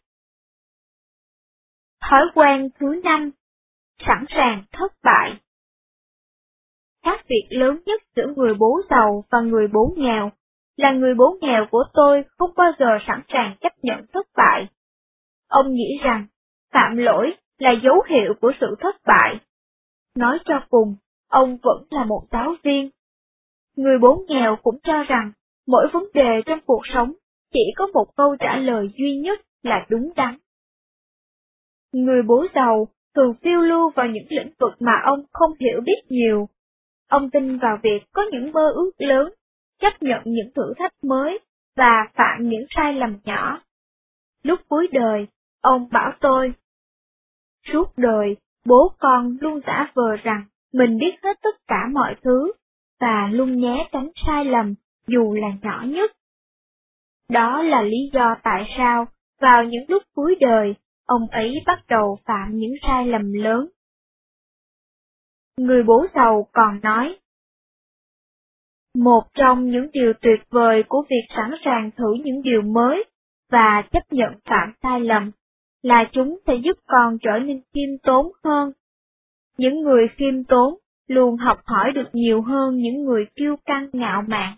Thói quen thứ năm, sẵn sàng thất bại. Khác biệt lớn nhất giữa người bố giàu và người bố nghèo là người bố nghèo của tôi không bao giờ sẵn sàng chấp nhận thất bại. Ông nghĩ rằng phạm lỗi là dấu hiệu của sự thất bại. Nói cho cùng, ông vẫn là một giáo viên. Người bố nghèo cũng cho rằng mỗi vấn đề trong cuộc sống chỉ có một câu trả lời duy nhất là đúng đắn. Người bố giàu thường phiêu lưu vào những lĩnh vực mà ông không hiểu biết nhiều. Ông tin vào việc có những mơ ước lớn, chấp nhận những thử thách mới và phạm những sai lầm nhỏ. Lúc cuối đời, ông bảo tôi, suốt đời, bố con luôn giả vờ rằng mình biết hết tất cả mọi thứ, và luôn né tránh sai lầm dù là nhỏ nhất. Đó là lý do tại sao, vào những lúc cuối đời, ông ấy bắt đầu phạm những sai lầm lớn. Người bố giàu còn nói, một trong những điều tuyệt vời của việc sẵn sàng thử những điều mới và chấp nhận phạm sai lầm là chúng sẽ giúp con trở nên khiêm tốn hơn. Những người khiêm tốn luôn học hỏi được nhiều hơn những người kiêu căng ngạo mạn.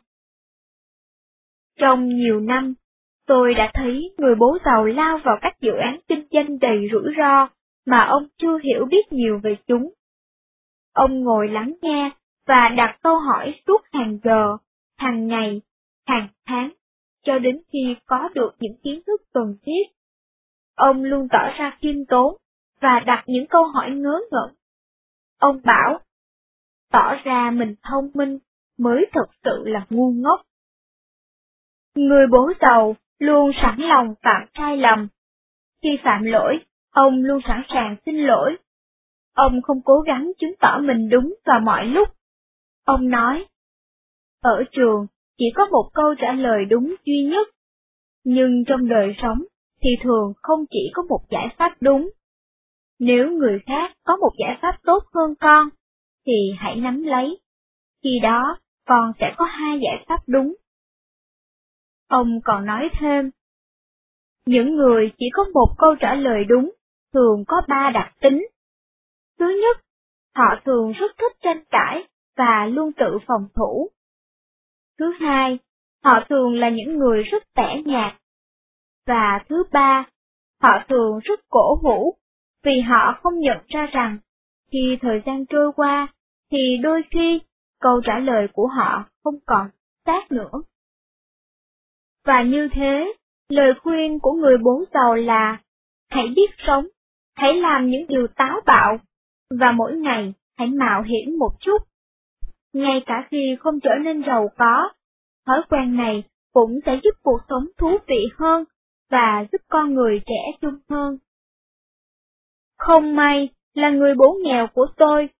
Trong nhiều năm, tôi đã thấy người bố giàu lao vào các dự án kinh doanh đầy rủi ro mà ông chưa hiểu biết nhiều về chúng. Ông ngồi lắng nghe và đặt câu hỏi suốt hàng giờ, hàng ngày, hàng tháng, cho đến khi có được những kiến thức cần thiết. Ông luôn tỏ ra khiêm tốn và đặt những câu hỏi ngớ ngẩn. Ông bảo, tỏ ra mình thông minh mới thực sự là ngu ngốc. Người bố giàu luôn sẵn lòng phạm sai lầm. Khi phạm lỗi, ông luôn sẵn sàng xin lỗi. Ông không cố gắng chứng tỏ mình đúng vào mọi lúc. Ông nói, ở trường chỉ có một câu trả lời đúng duy nhất, nhưng trong đời sống thì thường không chỉ có một giải pháp đúng. Nếu người khác có một giải pháp tốt hơn con, thì hãy nắm lấy. Khi đó, con sẽ có hai giải pháp đúng. Ông còn nói thêm, những người chỉ có một câu trả lời đúng thường có ba đặc tính. Thứ nhất, họ thường rất thích tranh cãi và luôn tự phòng thủ. Thứ hai, họ thường là những người rất tẻ nhạt. Và thứ ba, họ thường rất cổ hủ, vì họ không nhận ra rằng, khi thời gian trôi qua, thì đôi khi câu trả lời của họ không còn xác nữa. Và như thế, lời khuyên của người bố giàu là, hãy biết sống, hãy làm những điều táo bạo, và mỗi ngày hãy mạo hiểm một chút. Ngay cả khi không trở nên giàu có, thói quen này cũng sẽ giúp cuộc sống thú vị hơn và giúp con người trẻ trung hơn. Không may là người bố nghèo của tôi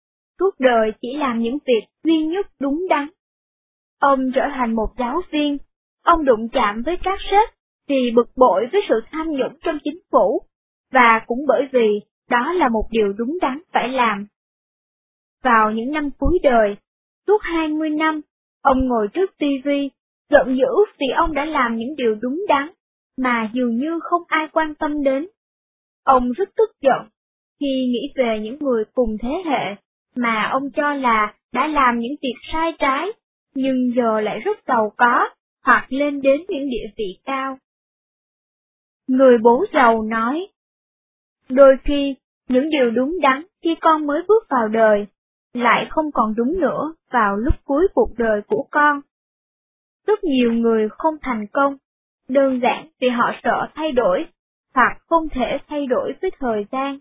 suốt đời chỉ làm những việc duy nhất đúng đắn. Ông trở thành một giáo viên, ông đụng chạm với các sếp vì bực bội với sự tham nhũng trong chính phủ, và cũng bởi vì đó là một điều đúng đắn phải làm. Vào những năm cuối đời, suốt hai mươi năm, ông ngồi trước tivi, giận dữ vì ông đã làm những điều đúng đắn, mà dường như không ai quan tâm đến. Ông rất tức giận khi nghĩ về những người cùng thế hệ mà ông cho là đã làm những việc sai trái, nhưng giờ lại rất giàu có, hoặc lên đến những địa vị cao. Người bố giàu nói, đôi khi, những điều đúng đắn khi con mới bước vào đời, lại không còn đúng nữa vào lúc cuối cuộc đời của con. Rất nhiều người không thành công, đơn giản vì họ sợ thay đổi, hoặc không thể thay đổi với thời gian.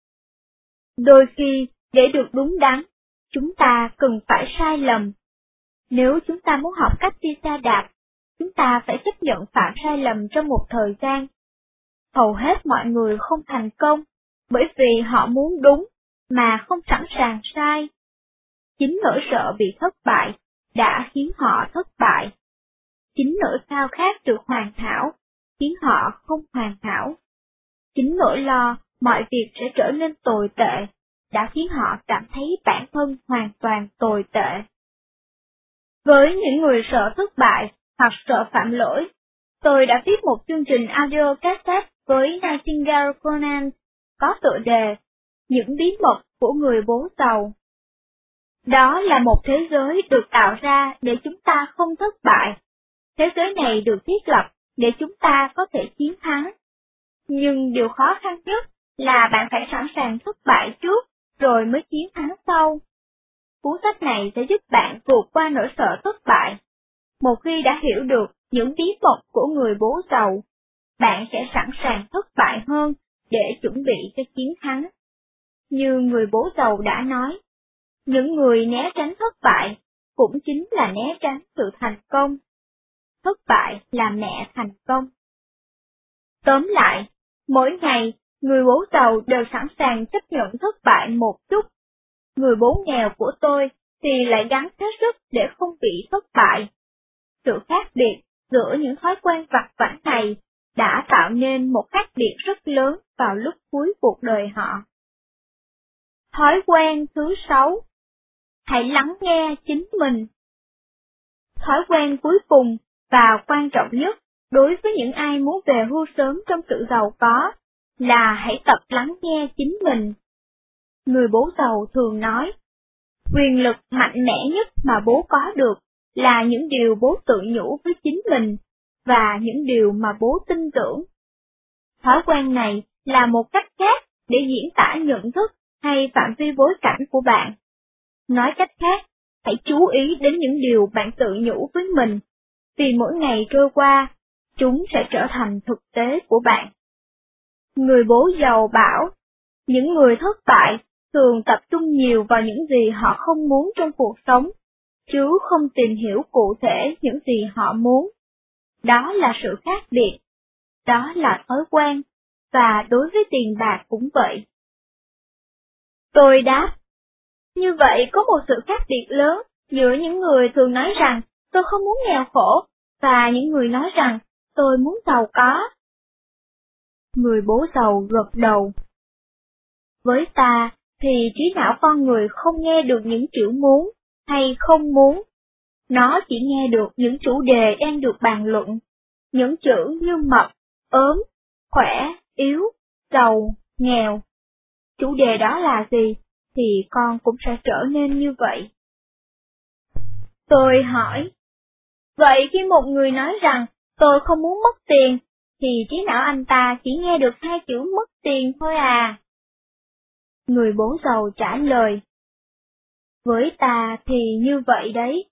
Đôi khi, để được đúng đắn, chúng ta cần phải sai lầm. Nếu chúng ta muốn học cách đi xe đạp, chúng ta phải chấp nhận phạm sai lầm trong một thời gian. Hầu hết mọi người không thành công, bởi vì họ muốn đúng, mà không sẵn sàng sai. Chính nỗi sợ bị thất bại đã khiến họ thất bại. Chính nỗi khao khát được hoàn hảo khiến họ không hoàn hảo. Chính nỗi lo mọi việc sẽ trở nên tồi tệ đã khiến họ cảm thấy bản thân hoàn toàn tồi tệ. Với những người sợ thất bại hoặc sợ phạm lỗi, tôi đã viết một chương trình audio cassette với Nightingale Conan có tựa đề Những bí mật của người bố giàu. Đó là một thế giới được tạo ra để chúng ta không thất bại. Thế giới này được thiết lập để chúng ta có thể chiến thắng. Nhưng điều khó khăn nhất là bạn phải sẵn sàng thất bại trước, rồi mới chiến thắng sau. Cuốn sách này sẽ giúp bạn vượt qua nỗi sợ thất bại. Một khi đã hiểu được những bí mật của người bố giàu, bạn sẽ sẵn sàng thất bại hơn để chuẩn bị cho chiến thắng. Như người bố giàu đã nói, những người né tránh thất bại cũng chính là né tránh sự thành công. Thất bại là mẹ thành công. Tóm lại, mỗi ngày, người bố giàu đều sẵn sàng chấp nhận thất bại một chút. Người bố nghèo của tôi thì lại gắng hết sức để không bị thất bại. Sự khác biệt giữa những thói quen vặt vãnh này đã tạo nên một khác biệt rất lớn vào lúc cuối cuộc đời họ. Thói quen thứ sáu. Hãy lắng nghe chính mình. Thói quen cuối cùng và quan trọng nhất đối với những ai muốn về hưu sớm trong sự giàu có là hãy tập lắng nghe chính mình. Người bố giàu thường nói, quyền lực mạnh mẽ nhất mà bố có được là những điều bố tự nhủ với chính mình và những điều mà bố tin tưởng. Thói quen này là một cách khác để diễn tả nhận thức hay phạm vi bối cảnh của bạn. Nói cách khác, hãy chú ý đến những điều bạn tự nhủ với mình, vì mỗi ngày trôi qua, chúng sẽ trở thành thực tế của bạn. Người bố giàu bảo, những người thất bại thường tập trung nhiều vào những gì họ không muốn trong cuộc sống, chứ không tìm hiểu cụ thể những gì họ muốn. Đó là sự khác biệt. Đó là thói quen, và đối với tiền bạc cũng vậy. Tôi đáp, như vậy có một sự khác biệt lớn giữa những người thường nói rằng tôi không muốn nghèo khổ, và những người nói rằng tôi muốn giàu có. Người bố giàu gật đầu. Với ta thì trí não con người không nghe được những chữ muốn hay không muốn. Nó chỉ nghe được những chủ đề đang được bàn luận. Những chữ như mập, ốm, khỏe, yếu, giàu, nghèo. Chủ đề đó là gì, thì con cũng sẽ trở nên như vậy. Tôi hỏi, vậy khi một người nói rằng tôi không muốn mất tiền, thì trí não anh ta chỉ nghe được hai chữ mất tiền thôi à? Người bố giàu trả lời, với ta thì như vậy đấy.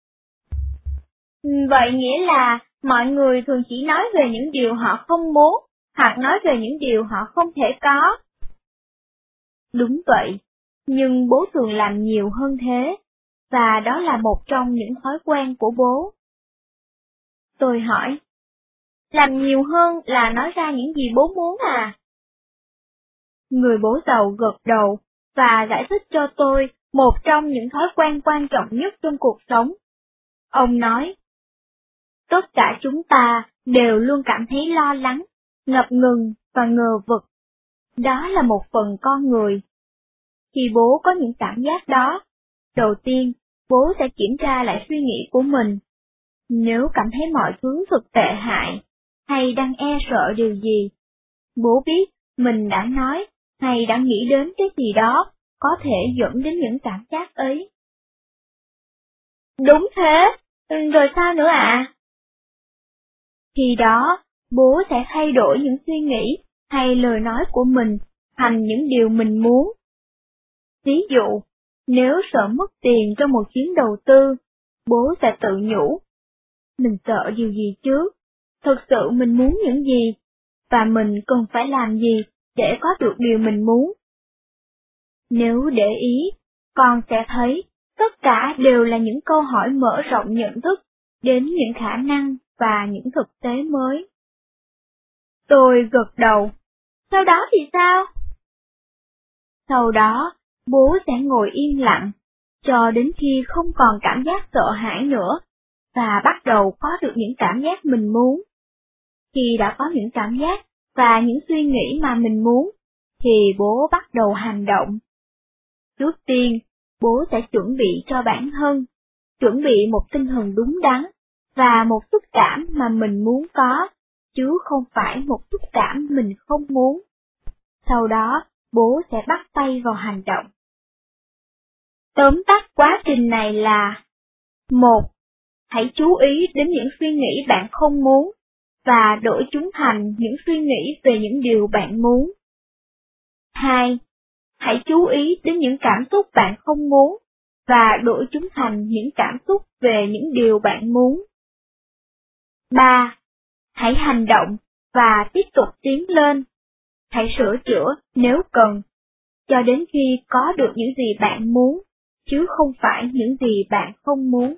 Vậy nghĩa là mọi người thường chỉ nói về những điều họ không muốn, hoặc nói về những điều họ không thể có. Đúng vậy, nhưng bố thường làm nhiều hơn thế, và đó là một trong những thói quen của bố. Tôi hỏi, làm nhiều hơn là nói ra những gì bố muốn à? Người bố giàu gật đầu và giải thích cho tôi một trong những thói quen quan trọng nhất trong cuộc sống. Ông nói, tất cả chúng ta đều luôn cảm thấy lo lắng, ngập ngừng và ngờ vực. Đó là một phần con người. Khi bố có những cảm giác đó, đầu tiên, bố sẽ kiểm tra lại suy nghĩ của mình. Nếu cảm thấy mọi thứ thực tệ hại, hay đang e sợ điều gì, bố biết mình đã nói hay đã nghĩ đến cái gì đó có thể dẫn đến những cảm giác ấy. Đúng thế, rồi sao nữa ạ? À? Khi đó, bố sẽ thay đổi những suy nghĩ hay lời nói của mình thành những điều mình muốn. Ví dụ, nếu sợ mất tiền trong một chuyến đầu tư, bố sẽ tự nhủ. Mình sợ điều gì chứ? Thực sự mình muốn những gì? Và mình cần phải làm gì để có được điều mình muốn? Nếu để ý, con sẽ thấy tất cả đều là những câu hỏi mở rộng nhận thức đến những khả năng và những thực tế mới. Tôi gật đầu. Sau đó thì sao? Sau đó, bố sẽ ngồi im lặng, cho đến khi không còn cảm giác sợ hãi nữa, và bắt đầu có được những cảm giác mình muốn. Khi đã có những cảm giác và những suy nghĩ mà mình muốn, thì bố bắt đầu hành động. Trước tiên, bố sẽ chuẩn bị cho bản thân, chuẩn bị một tinh thần đúng đắn, và một xúc cảm mà mình muốn có, chứ không phải một xúc cảm mình không muốn. Sau đó, bố sẽ bắt tay vào hành động. Tóm tắt quá trình này là: một. Hãy chú ý đến những suy nghĩ bạn không muốn, và đổi chúng thành những suy nghĩ về những điều bạn muốn. Hai. Hãy chú ý đến những cảm xúc bạn không muốn, và đổi chúng thành những cảm xúc về những điều bạn muốn. Ba. Hãy hành động, và tiếp tục tiến lên. Hãy sửa chữa nếu cần, cho đến khi có được những gì bạn muốn, chứ không phải những gì bạn không muốn.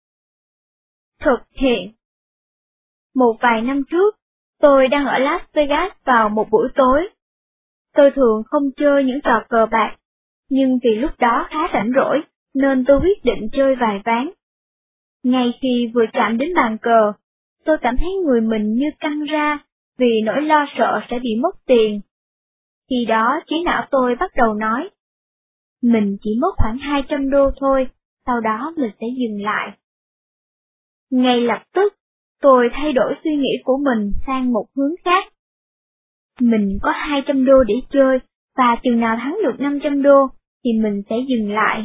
Thực hiện. Một vài năm trước, tôi đang ở Las Vegas vào một buổi tối. Tôi thường không chơi những trò cờ bạc, nhưng vì lúc đó khá rảnh rỗi, nên tôi quyết định chơi vài ván. Ngay khi vừa chạm đến bàn cờ, tôi cảm thấy người mình như căng ra, vì nỗi lo sợ sẽ bị mất tiền. Khi đó trí não tôi bắt đầu nói, mình chỉ mất khoảng hai trăm đô thôi, sau đó mình sẽ dừng lại. Ngay lập tức, tôi thay đổi suy nghĩ của mình sang một hướng khác. Mình có hai trăm đô để chơi, và chừng nào thắng được năm trăm đô, thì mình sẽ dừng lại.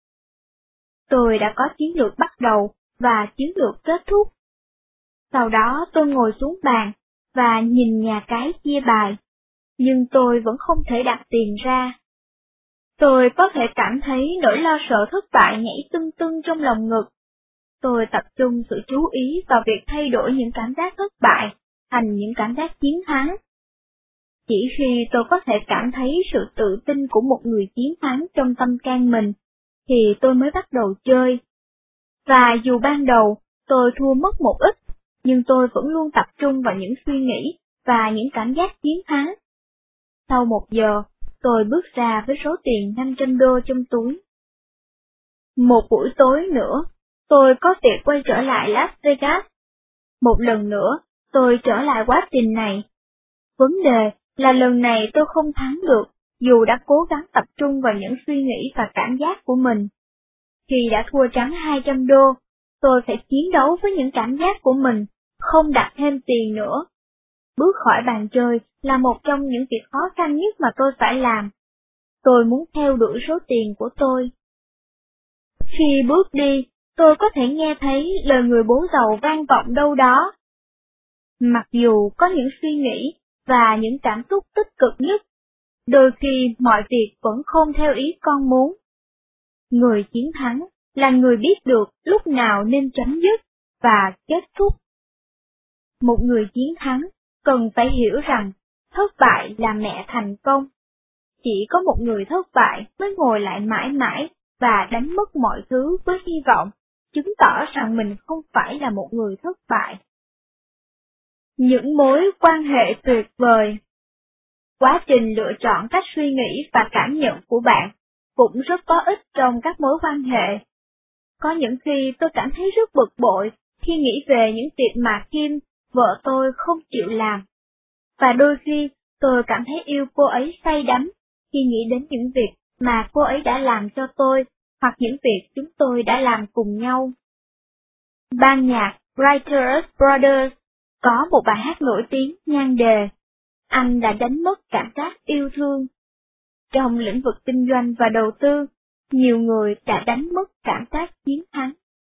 Tôi đã có chiến lược bắt đầu và chiến lược kết thúc. Sau đó tôi ngồi xuống bàn, và nhìn nhà cái chia bài, nhưng tôi vẫn không thể đặt tiền ra. Tôi có thể cảm thấy nỗi lo sợ thất bại nhảy tưng tưng trong lòng ngực. Tôi tập trung sự chú ý vào việc thay đổi những cảm giác thất bại thành những cảm giác chiến thắng. Chỉ khi tôi có thể cảm thấy sự tự tin của một người chiến thắng trong tâm can mình, thì tôi mới bắt đầu chơi. Và dù ban đầu tôi thua mất một ít, nhưng tôi vẫn luôn tập trung vào những suy nghĩ và những cảm giác chiến thắng. Sau một giờ, tôi bước ra với số tiền năm trăm đô trong túi. Một buổi tối nữa, tôi có tiệc quay trở lại Las Vegas. Một lần nữa, tôi trở lại quá trình này. Vấn đề là lần này tôi không thắng được, dù đã cố gắng tập trung vào những suy nghĩ và cảm giác của mình. Khi đã thua trắng hai trăm đô, tôi phải chiến đấu với những cảm giác của mình, không đặt thêm tiền nữa. Bước khỏi bàn chơi là một trong những việc khó khăn nhất mà tôi phải làm. Tôi muốn theo đuổi số tiền của tôi. Khi bước đi, tôi có thể nghe thấy lời người bố giàu vang vọng đâu đó. Mặc dù có những suy nghĩ và những cảm xúc tích cực nhất, đôi khi mọi việc vẫn không theo ý con muốn. Người chiến thắng là người biết được lúc nào nên chấm dứt và kết thúc. Một người chiến thắng cần phải hiểu rằng thất bại là mẹ thành công. Chỉ có một người thất bại mới ngồi lại mãi mãi và đánh mất mọi thứ với hy vọng, chứng tỏ rằng mình không phải là một người thất bại. Những mối quan hệ tuyệt vời. Quá trình lựa chọn cách suy nghĩ và cảm nhận của bạn cũng rất có ích trong các mối quan hệ. Có những khi tôi cảm thấy rất bực bội khi nghĩ về những việc mà Kim, vợ tôi không chịu làm. Và đôi khi tôi cảm thấy yêu cô ấy say đắm khi nghĩ đến những việc mà cô ấy đã làm cho tôi hoặc những việc chúng tôi đã làm cùng nhau. Ban nhạc Writers Brothers có một bài hát nổi tiếng nhan đề Anh đã đánh mất cảm giác yêu thương. Trong lĩnh vực kinh doanh và đầu tư, nhiều người đã đánh mất cảm giác chiến thắng.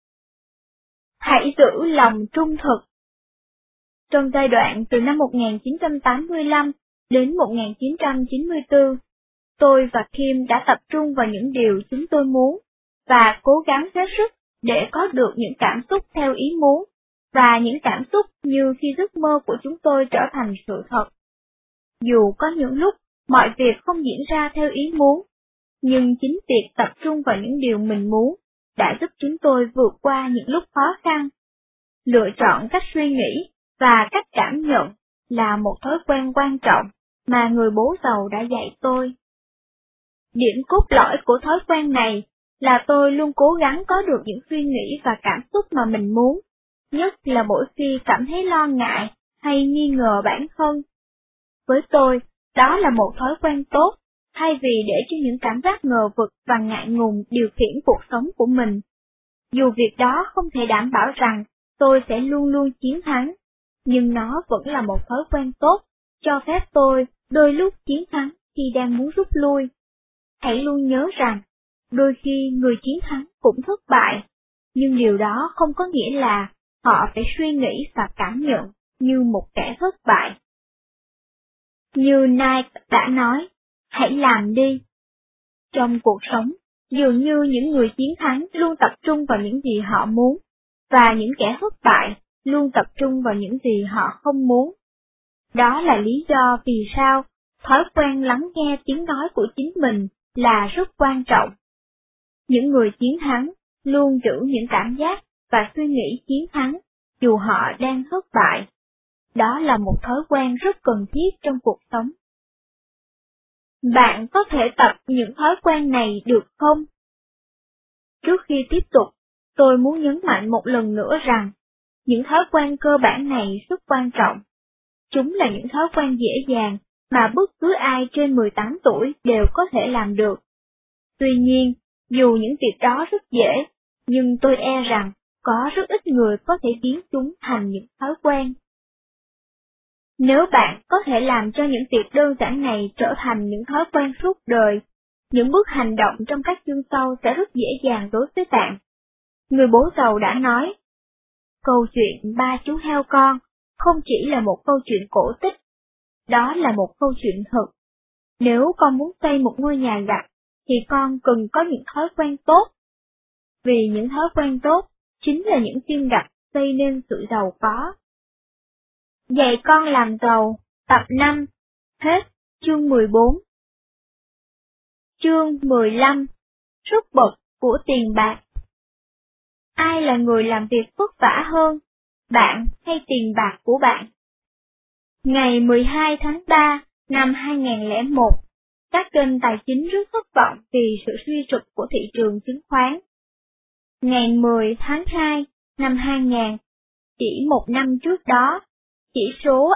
Hãy giữ lòng trung thực. Trong giai đoạn từ năm một nghìn chín trăm tám mươi lăm đến một nghìn chín trăm chín mươi tư, tôi và Kim đã tập trung vào những điều chúng tôi muốn, và cố gắng hết sức để có được những cảm xúc theo ý muốn, và những cảm xúc như khi giấc mơ của chúng tôi trở thành sự thật. Dù có những lúc mọi việc không diễn ra theo ý muốn, nhưng chính việc tập trung vào những điều mình muốn đã giúp chúng tôi vượt qua những lúc khó khăn. Lựa chọn cách suy nghĩ và cách cảm nhận là một thói quen quan trọng mà người bố giàu đã dạy tôi. Điểm cốt lõi của thói quen này là tôi luôn cố gắng có được những suy nghĩ và cảm xúc mà mình muốn, nhất là mỗi khi cảm thấy lo ngại hay nghi ngờ bản thân. Với tôi, đó là một thói quen tốt, thay vì để cho những cảm giác ngờ vực và ngại ngùng điều khiển cuộc sống của mình. Dù việc đó không thể đảm bảo rằng tôi sẽ luôn luôn chiến thắng, nhưng nó vẫn là một thói quen tốt, cho phép tôi đôi lúc chiến thắng khi đang muốn rút lui. Hãy luôn nhớ rằng, đôi khi người chiến thắng cũng thất bại, nhưng điều đó không có nghĩa là họ phải suy nghĩ và cảm nhận như một kẻ thất bại. Như Nike đã nói, hãy làm đi. Trong cuộc sống, dường như những người chiến thắng luôn tập trung vào những gì họ muốn, và những kẻ thất bại luôn tập trung vào những gì họ không muốn. Đó là lý do vì sao thói quen lắng nghe tiếng nói của chính mình là rất quan trọng. Những người chiến thắng luôn giữ những cảm giác và suy nghĩ chiến thắng dù họ đang thất bại. Đó là một thói quen rất cần thiết trong cuộc sống. Bạn có thể tập những thói quen này được không? Trước khi tiếp tục, tôi muốn nhấn mạnh một lần nữa rằng, những thói quen cơ bản này rất quan trọng. Chúng là những thói quen dễ dàng mà bất cứ ai trên mười tám tuổi đều có thể làm được. Tuy nhiên, dù những việc đó rất dễ, nhưng tôi e rằng có rất ít người có thể biến chúng thành những thói quen. Nếu bạn có thể làm cho những việc đơn giản này trở thành những thói quen suốt đời, những bước hành động trong các chương sau sẽ rất dễ dàng đối với bạn. Người bố giàu đã nói, câu chuyện ba chú heo con không chỉ là một câu chuyện cổ tích, đó là một câu chuyện thực. Nếu con muốn xây một ngôi nhà gạch, thì con cần có những thói quen tốt. Vì những thói quen tốt chính là những viên gạch xây nên sự giàu có. Dạy con làm giàu, tập năm, hết, chương mười bốn. Chương mười lăm, sức bật của tiền bạc. Ai là người làm việc vất vả hơn, bạn hay tiền bạc của bạn? Ngày mười hai tháng ba năm hai nghìn không trăm lẻ một, các kênh tài chính rất thất vọng vì sự suy sụp của thị trường chứng khoán. Ngày mười tháng hai năm hai nghìn, chỉ một năm trước đó, chỉ số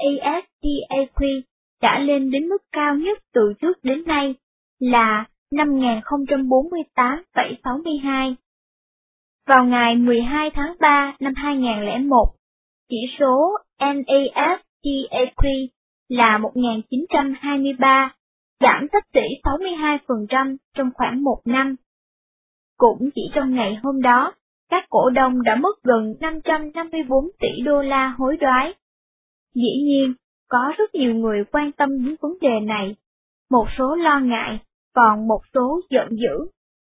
Nasdaq đã lên đến mức cao nhất từ trước đến nay là năm nghìn không trăm bốn mươi tám phẩy sáu mươi hai. Vào ngày mười hai tháng ba năm hai nghìn không trăm lẻ một, chỉ số Nasdaq là một nghìn chín trăm hai mươi ba, giảm xấp xỉ sáu mươi hai phần trăm trong khoảng một năm. Cũng chỉ trong ngày hôm đó, các cổ đông đã mất gần năm trăm năm mươi tư tỷ đô la hối đoái. Dĩ nhiên, có rất nhiều người quan tâm đến vấn đề này, một số lo ngại, còn một số giận dữ.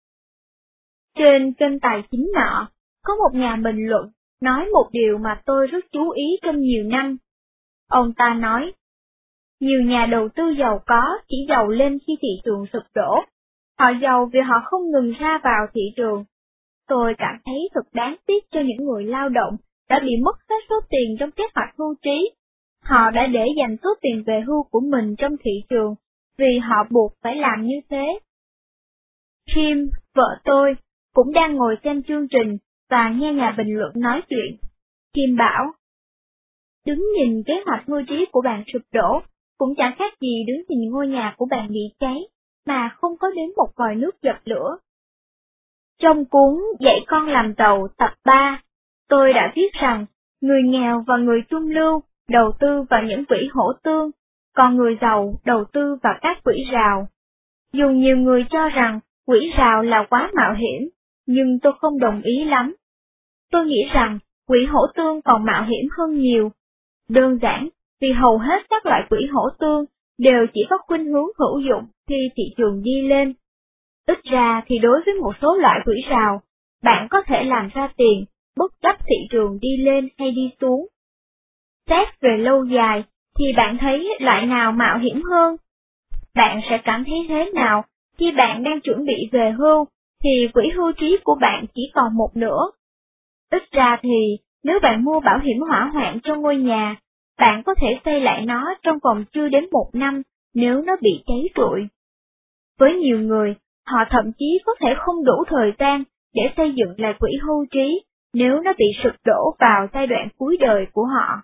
Trên kênh tài chính nọ, có một nhà bình luận nói một điều mà tôi rất chú ý trong nhiều năm. Ông ta nói, nhiều nhà đầu tư giàu có chỉ giàu lên khi thị trường sụp đổ. Họ giàu vì họ không ngừng ra vào thị trường. Tôi cảm thấy thật đáng tiếc cho những người lao động đã bị mất hết số tiền trong kế hoạch hưu trí. Họ đã để dành số tiền về hưu của mình trong thị trường, vì họ buộc phải làm như thế. Kim, vợ tôi, cũng đang ngồi xem chương trình và nghe nhà bình luận nói chuyện. Kim bảo, đứng nhìn kế hoạch hưu trí của bạn sụp đổ, cũng chẳng khác gì đứng nhìn ngôi nhà của bạn bị cháy, mà không có đến một vòi nước dập lửa. Trong cuốn Dạy con làm giàu tập ba, tôi đã viết rằng, người nghèo và người trung lưu đầu tư vào những quỹ hỗ tương, còn người giàu đầu tư vào các quỹ rào. Dù nhiều người cho rằng quỹ rào là quá mạo hiểm, nhưng tôi không đồng ý lắm. Tôi nghĩ rằng quỹ hỗ tương còn mạo hiểm hơn nhiều. Đơn giản vì hầu hết các loại quỹ hỗ tương đều chỉ có khuynh hướng hữu dụng khi thị trường đi lên. Ít ra thì đối với một số loại quỹ rào, bạn có thể làm ra tiền bất chấp thị trường đi lên hay đi xuống. Xét về lâu dài thì bạn thấy loại nào mạo hiểm hơn? Bạn sẽ cảm thấy thế nào khi bạn đang chuẩn bị về hưu thì quỹ hưu trí của bạn chỉ còn một nửa? Ít ra thì nếu bạn mua bảo hiểm hỏa hoạn cho ngôi nhà, bạn có thể xây lại nó trong vòng chưa đến một năm nếu nó bị cháy rụi. Với nhiều người, họ thậm chí có thể không đủ thời gian để xây dựng lại quỹ hưu trí nếu nó bị sụp đổ vào giai đoạn cuối đời của họ.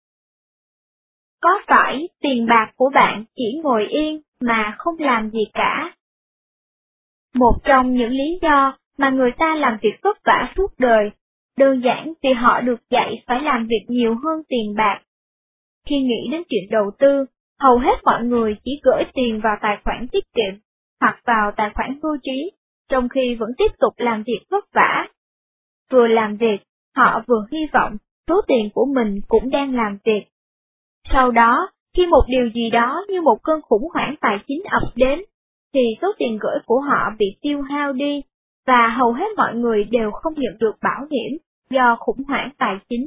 Có phải tiền bạc của bạn chỉ ngồi yên mà không làm gì cả? Một trong những lý do mà người ta làm việc vất vả suốt đời, đơn giản vì họ được dạy phải làm việc nhiều hơn tiền bạc. Khi nghĩ đến chuyện đầu tư, hầu hết mọi người chỉ gửi tiền vào tài khoản tiết kiệm hoặc vào tài khoản hưu trí, trong khi vẫn tiếp tục làm việc vất vả. Vừa làm việc, họ vừa hy vọng số tiền của mình cũng đang làm việc. Sau đó, khi một điều gì đó như một cơn khủng hoảng tài chính ập đến, thì số tiền gửi của họ bị tiêu hao đi, và hầu hết mọi người đều không nhận được bảo hiểm do khủng hoảng tài chính.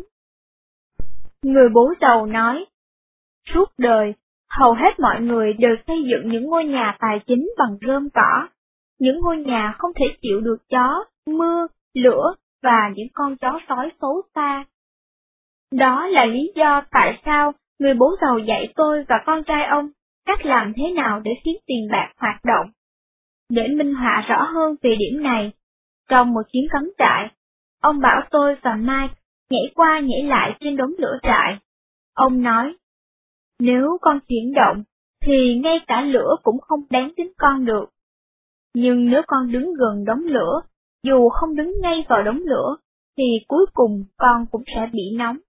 Người bố giàu nói, suốt đời, hầu hết mọi người đều xây dựng những ngôi nhà tài chính bằng rơm cỏ, những ngôi nhà không thể chịu được gió, mưa, lửa và những con chó sói xấu xa. Đó là lý do tại sao người bố giàu dạy tôi và con trai ông cách làm thế nào để khiến tiền bạc hoạt động. Để minh họa rõ hơn về điểm này, trong một chuyến cắm trại, ông bảo tôi và Mike nhảy qua nhảy lại trên đống lửa trại. Ông nói, nếu con chuyển động, thì ngay cả lửa cũng không đáng đến con được. Nhưng nếu con đứng gần đống lửa, dù không đứng ngay vào đống lửa, thì cuối cùng con cũng sẽ bị nóng.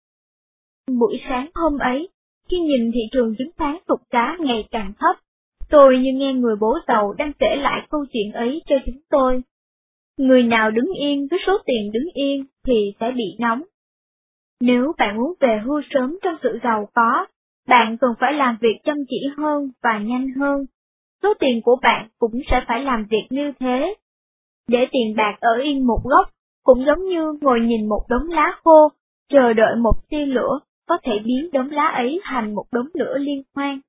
Buổi sáng hôm ấy, khi nhìn thị trường chứng khoán sụt giá ngày càng thấp, tôi như nghe người bố giàu đang kể lại câu chuyện ấy cho chúng tôi. Người nào đứng yên với số tiền đứng yên thì sẽ bị nóng. Nếu bạn muốn về hưu sớm trong sự giàu có, bạn cần phải làm việc chăm chỉ hơn và nhanh hơn. Số tiền của bạn cũng sẽ phải làm việc như thế. Để tiền bạc ở yên một góc, cũng giống như ngồi nhìn một đống lá khô, chờ đợi một tia lửa có thể biến đống lá ấy thành một đống lửa liên hoan.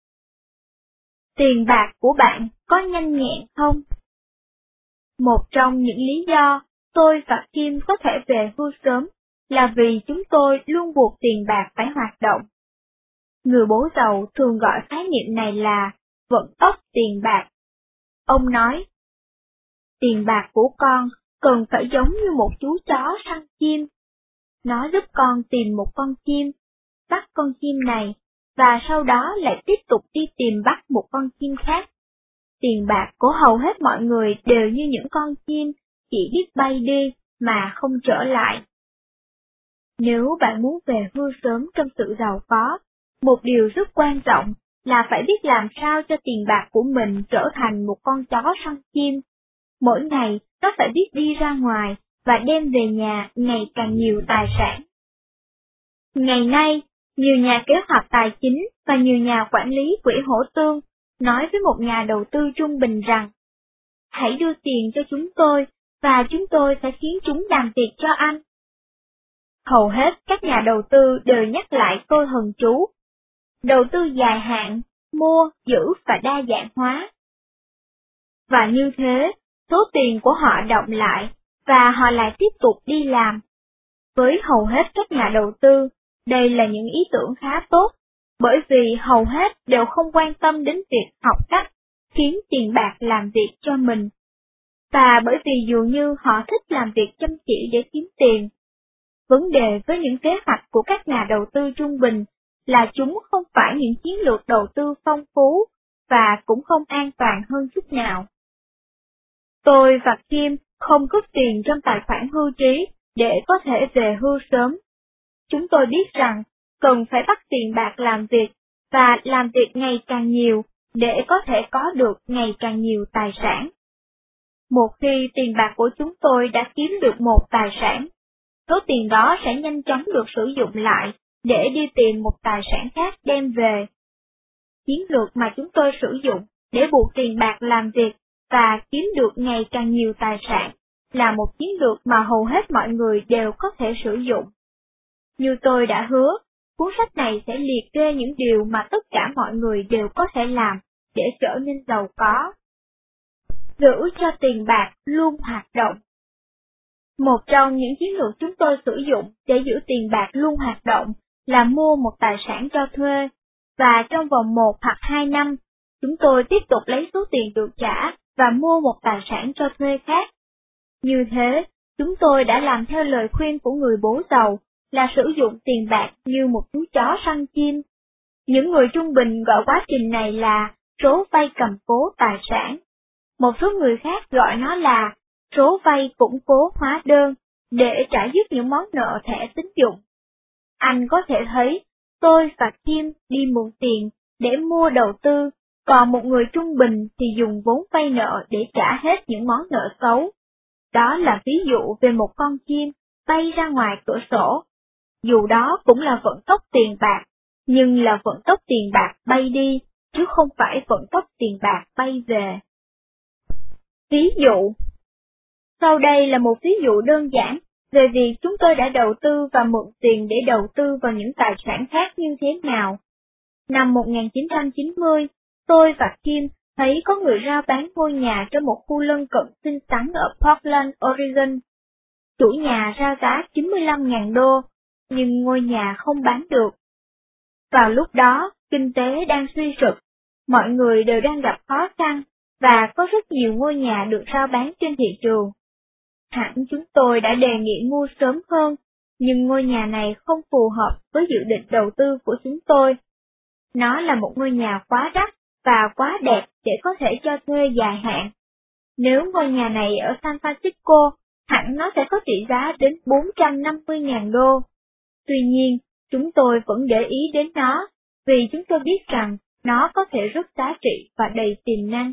Tiền bạc của bạn có nhanh nhẹn không? Một trong những lý do tôi và Kim có thể về hưu sớm là vì chúng tôi luôn buộc tiền bạc phải hoạt động. Người bố giàu thường gọi khái niệm này là vận tốc tiền bạc. Ông nói, tiền bạc của con cần phải giống như một chú chó săn chim. Nó giúp con tìm một con chim, bắt con chim này, và sau đó lại tiếp tục đi tìm bắt một con chim khác. Tiền bạc của hầu hết mọi người đều như những con chim, chỉ biết bay đi mà không trở lại. Nếu bạn muốn về hưu sớm trong sự giàu có, một điều rất quan trọng là phải biết làm sao cho tiền bạc của mình trở thành một con chó săn chim. Mỗi ngày, nó phải biết đi ra ngoài và đem về nhà ngày càng nhiều tài sản. Ngày nay, nhiều nhà kế hoạch tài chính và nhiều nhà quản lý quỹ hỗ tương nói với một nhà đầu tư trung bình rằng, hãy đưa tiền cho chúng tôi và chúng tôi sẽ khiến chúng làm việc cho anh. Hầu hết các nhà đầu tư đều nhắc lại câu thần chú, đầu tư dài hạn, mua, giữ và đa dạng hóa. Và như thế, số tiền của họ đọng lại, và họ lại tiếp tục đi làm. Với hầu hết các nhà đầu tư, đây là những ý tưởng khá tốt, bởi vì hầu hết đều không quan tâm đến việc học cách khiến tiền bạc làm việc cho mình, và bởi vì dường như họ thích làm việc chăm chỉ để kiếm tiền. Vấn đề với những kế hoạch của các nhà đầu tư trung bình là chúng không phải những chiến lược đầu tư phong phú và cũng không an toàn hơn chút nào. Tôi và Kim không cất tiền trong tài khoản hưu trí để có thể về hưu sớm. Chúng tôi biết rằng cần phải bắt tiền bạc làm việc và làm việc ngày càng nhiều để có thể có được ngày càng nhiều tài sản. Một khi tiền bạc của chúng tôi đã kiếm được một tài sản, số tiền đó sẽ nhanh chóng được sử dụng lại để đi tìm một tài sản khác đem về. Chiến lược mà chúng tôi sử dụng để buộc tiền bạc làm việc và kiếm được ngày càng nhiều tài sản là một chiến lược mà hầu hết mọi người đều có thể sử dụng. Như tôi đã hứa, cuốn sách này sẽ liệt kê những điều mà tất cả mọi người đều có thể làm để trở nên giàu có. Giữ cho tiền bạc luôn hoạt động. Một trong những chiến lược chúng tôi sử dụng để giữ tiền bạc luôn hoạt động là mua một tài sản cho thuê, và trong vòng một hoặc hai năm, chúng tôi tiếp tục lấy số tiền được trả và mua một tài sản cho thuê khác. Như thế, chúng tôi đã làm theo lời khuyên của người bố giàu là sử dụng tiền bạc như một chú chó săn chim. Những người trung bình gọi quá trình này là số vay cầm cố tài sản. Một số người khác gọi nó là số vay củng cố hóa đơn để trả dứt những món nợ thẻ tín dụng. Anh có thể thấy, tôi và Kim đi mượn tiền để mua đầu tư, còn một người trung bình thì dùng vốn vay nợ để trả hết những món nợ xấu. Đó là ví dụ về một con chim bay ra ngoài cửa sổ. Dù đó cũng là vận tốc tiền bạc, nhưng là vận tốc tiền bạc bay đi, chứ không phải vận tốc tiền bạc bay về. Ví dụ. Sau đây là một ví dụ đơn giản về việc chúng tôi đã đầu tư và mượn tiền để đầu tư vào những tài sản khác như thế nào. Năm một nghìn chín trăm chín mươi, tôi và Kim thấy có người rao bán ngôi nhà trong một khu lân cận xinh xắn ở Portland, Oregon. Chủ nhà ra giá chín mươi lăm nghìn đô, nhưng ngôi nhà không bán được. Vào lúc đó, kinh tế đang suy sụp, mọi người đều đang gặp khó khăn, và có rất nhiều ngôi nhà được rao bán trên thị trường. Hẳn chúng tôi đã đề nghị mua sớm hơn, nhưng ngôi nhà này không phù hợp với dự định đầu tư của chúng tôi. Nó là một ngôi nhà quá đắt và quá đẹp để có thể cho thuê dài hạn. Nếu ngôi nhà này ở San Francisco, hẳn nó sẽ có trị giá đến bốn trăm năm mươi nghìn đô. Tuy nhiên, chúng tôi vẫn để ý đến nó, vì chúng tôi biết rằng nó có thể rất giá trị và đầy tiềm năng.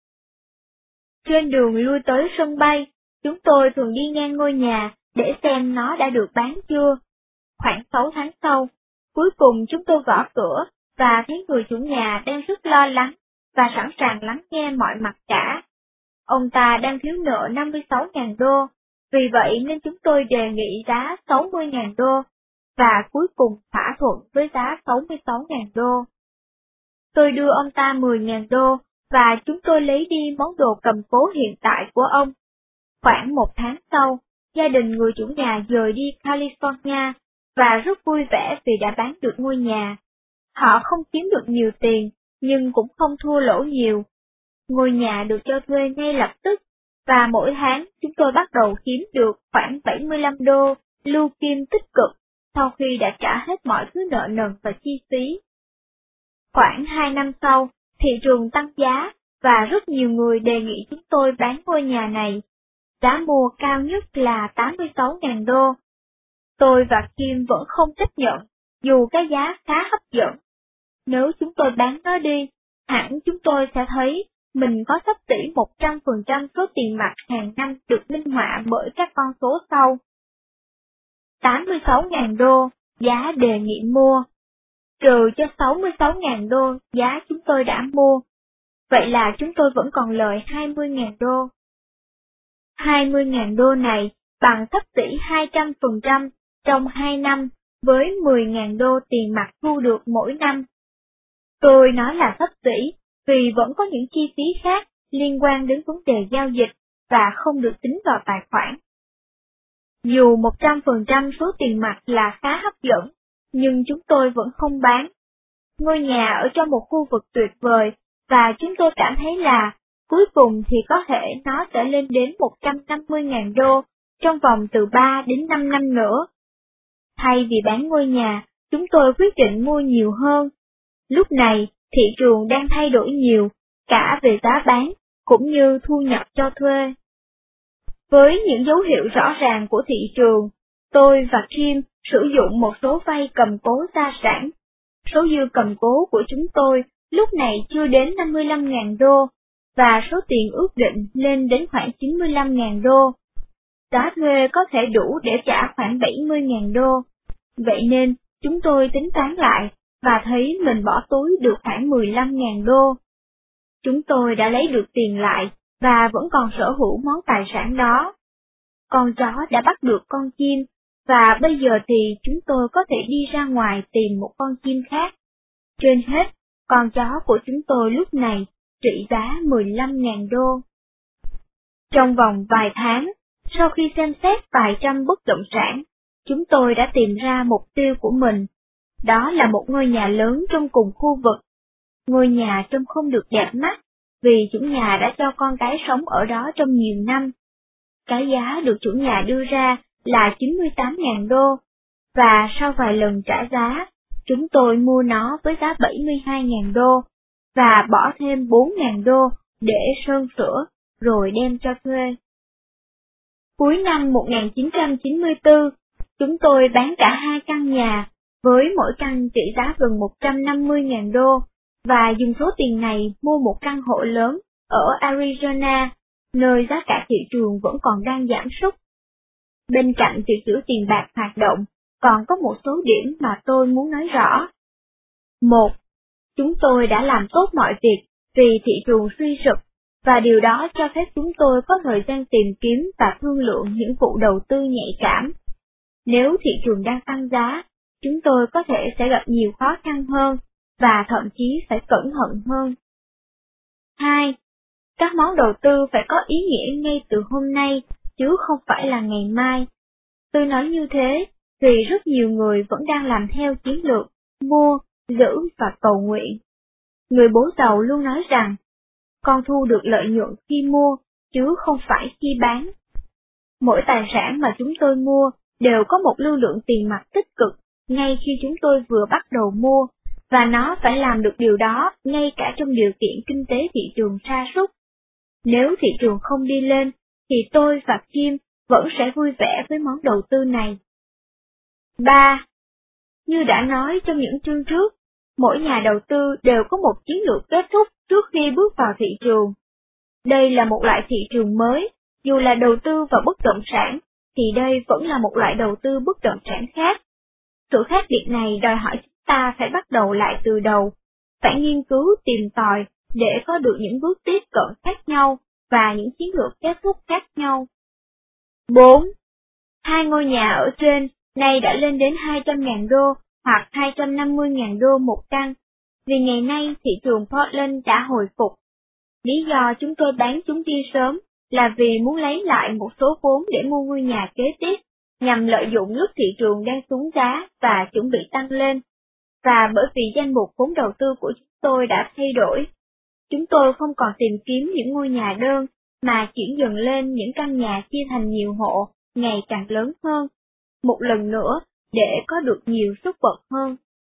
Trên đường lui tới sân bay, chúng tôi thường đi ngang ngôi nhà để xem nó đã được bán chưa. Khoảng sáu tháng sau, cuối cùng chúng tôi gõ cửa và thấy người chủ nhà đang rất lo lắng và sẵn sàng lắng nghe mọi mặt cả. Ông ta đang thiếu nợ năm mươi sáu nghìn đô, vì vậy nên chúng tôi đề nghị giá sáu mươi nghìn đô, và cuối cùng thỏa thuận với giá sáu mươi sáu nghìn đô. Tôi đưa ông ta mười nghìn đô, và chúng tôi lấy đi món đồ cầm cố hiện tại của ông. Khoảng một tháng sau, gia đình người chủ nhà dời đi California, và rất vui vẻ vì đã bán được ngôi nhà. Họ không kiếm được nhiều tiền, nhưng cũng không thua lỗ nhiều. Ngôi nhà được cho thuê ngay lập tức, và mỗi tháng chúng tôi bắt đầu kiếm được khoảng bảy mươi lăm đô lưu kim tích cực, sau khi đã trả hết mọi thứ nợ nần và chi phí. Khoảng hai năm sau, thị trường tăng giá, và rất nhiều người đề nghị chúng tôi bán ngôi nhà này. Giá mua cao nhất là tám mươi sáu nghìn đô. Tôi và Kim vẫn không chấp nhận, dù cái giá khá hấp dẫn. Nếu chúng tôi bán nó đi, hẳn chúng tôi sẽ thấy mình có xấp xỉ một trăm phần trăm số tiền mặt hàng năm được minh họa bởi các con số sau. tám mươi sáu nghìn đô, giá đề nghị mua. Trừ cho sáu mươi sáu nghìn đô giá chúng tôi đã mua. Vậy là chúng tôi vẫn còn lời hai mươi nghìn đô. hai mươi nghìn đô này bằng xấp xỉ hai trăm phần trăm trong hai năm với mười nghìn đô tiền mặt thu được mỗi năm. Tôi nói là xấp xỉ vì vẫn có những chi phí khác liên quan đến vấn đề giao dịch và không được tính vào tài khoản. Dù một trăm phần trăm số tiền mặt là khá hấp dẫn, nhưng chúng tôi vẫn không bán. Ngôi nhà ở trong một khu vực tuyệt vời, và chúng tôi cảm thấy là cuối cùng thì có thể nó sẽ lên đến một trăm năm mươi nghìn đô trong vòng từ ba đến năm năm nữa. Thay vì bán ngôi nhà, chúng tôi quyết định mua nhiều hơn. Lúc này, thị trường đang thay đổi nhiều, cả về giá bán, cũng như thu nhập cho thuê. Với những dấu hiệu rõ ràng của thị trường, tôi và Kim sử dụng một số vay cầm cố gia sản. Số dư cầm cố của chúng tôi lúc này chưa đến năm mươi lăm nghìn đô, và số tiền ước định lên đến khoảng chín mươi lăm nghìn đô. Giá thuê có thể đủ để trả khoảng bảy mươi nghìn đô. Vậy nên, chúng tôi tính toán lại, và thấy mình bỏ túi được khoảng mười lăm nghìn đô. Chúng tôi đã lấy được tiền lại, và vẫn còn sở hữu món tài sản đó. Con chó đã bắt được con chim, và bây giờ thì chúng tôi có thể đi ra ngoài tìm một con chim khác. Trên hết, con chó của chúng tôi lúc này trị giá mười lăm nghìn đô. Trong vòng vài tháng, sau khi xem xét vài trăm bất động sản, chúng tôi đã tìm ra mục tiêu của mình. Đó là một ngôi nhà lớn trong cùng khu vực. Ngôi nhà trông không được đẹp mắt, vì chủ nhà đã cho con cái sống ở đó trong nhiều năm. Cái giá được chủ nhà đưa ra là chín mươi tám nghìn đô, và sau vài lần trả giá, chúng tôi mua nó với giá bảy mươi hai nghìn đô, và bỏ thêm bốn nghìn đô để sơn sửa, rồi đem cho thuê. Cuối năm một nghìn chín trăm chín mươi tư, chúng tôi bán cả hai căn nhà, với mỗi căn trị giá gần một trăm năm mươi nghìn đô, và dùng số tiền này mua một căn hộ lớn ở Arizona, nơi giá cả thị trường vẫn còn đang giảm sút. Bên cạnh việc giữ tiền bạc hoạt động, còn có một số điểm mà tôi muốn nói rõ. Một, chúng tôi đã làm tốt mọi việc vì thị trường suy sụp, và điều đó cho phép chúng tôi có thời gian tìm kiếm và thương lượng những vụ đầu tư nhạy cảm. Nếu thị trường đang tăng giá, chúng tôi có thể sẽ gặp nhiều khó khăn hơn, và thậm chí phải cẩn thận hơn. Hai, các món đầu tư phải có ý nghĩa ngay từ hôm nay, chứ không phải là ngày mai. Tôi nói như thế vì rất nhiều người vẫn đang làm theo chiến lược mua, giữ và cầu nguyện. Người bố giàu luôn nói rằng, con thu được lợi nhuận khi mua, chứ không phải khi bán. Mỗi tài sản mà chúng tôi mua đều có một lưu lượng tiền mặt tích cực ngay khi chúng tôi vừa bắt đầu mua, và nó phải làm được điều đó ngay cả trong điều kiện kinh tế thị trường sa sút. Nếu thị trường không đi lên, thì tôi và Kim vẫn sẽ vui vẻ với món đầu tư này. Ba. Như đã nói trong những chương trước, mỗi nhà đầu tư đều có một chiến lược kết thúc trước khi bước vào thị trường. Đây là một loại thị trường mới, dù là đầu tư vào bất động sản, thì đây vẫn là một loại đầu tư bất động sản khác. Sự khác biệt này đòi hỏi chúng ta phải bắt đầu lại từ đầu, phải nghiên cứu tìm tòi để có được những bước tiếp cận khác nhau và những chiến lược kết thúc khác nhau. Bốn. Hai ngôi nhà ở trên nay đã lên đến hai trăm nghìn đô hoặc hai trăm năm mươi nghìn đô một căn, vì ngày nay thị trường Portland đã hồi phục. Lý do chúng tôi bán chúng đi sớm là vì muốn lấy lại một số vốn để mua ngôi nhà kế tiếp, nhằm lợi dụng lúc thị trường đang xuống giá và chuẩn bị tăng lên. Và bởi vì danh mục vốn đầu tư của chúng tôi đã thay đổi, chúng tôi không còn tìm kiếm những ngôi nhà đơn, mà chuyển dần lên những căn nhà chia thành nhiều hộ, ngày càng lớn hơn, một lần nữa, để có được nhiều sút bật hơn.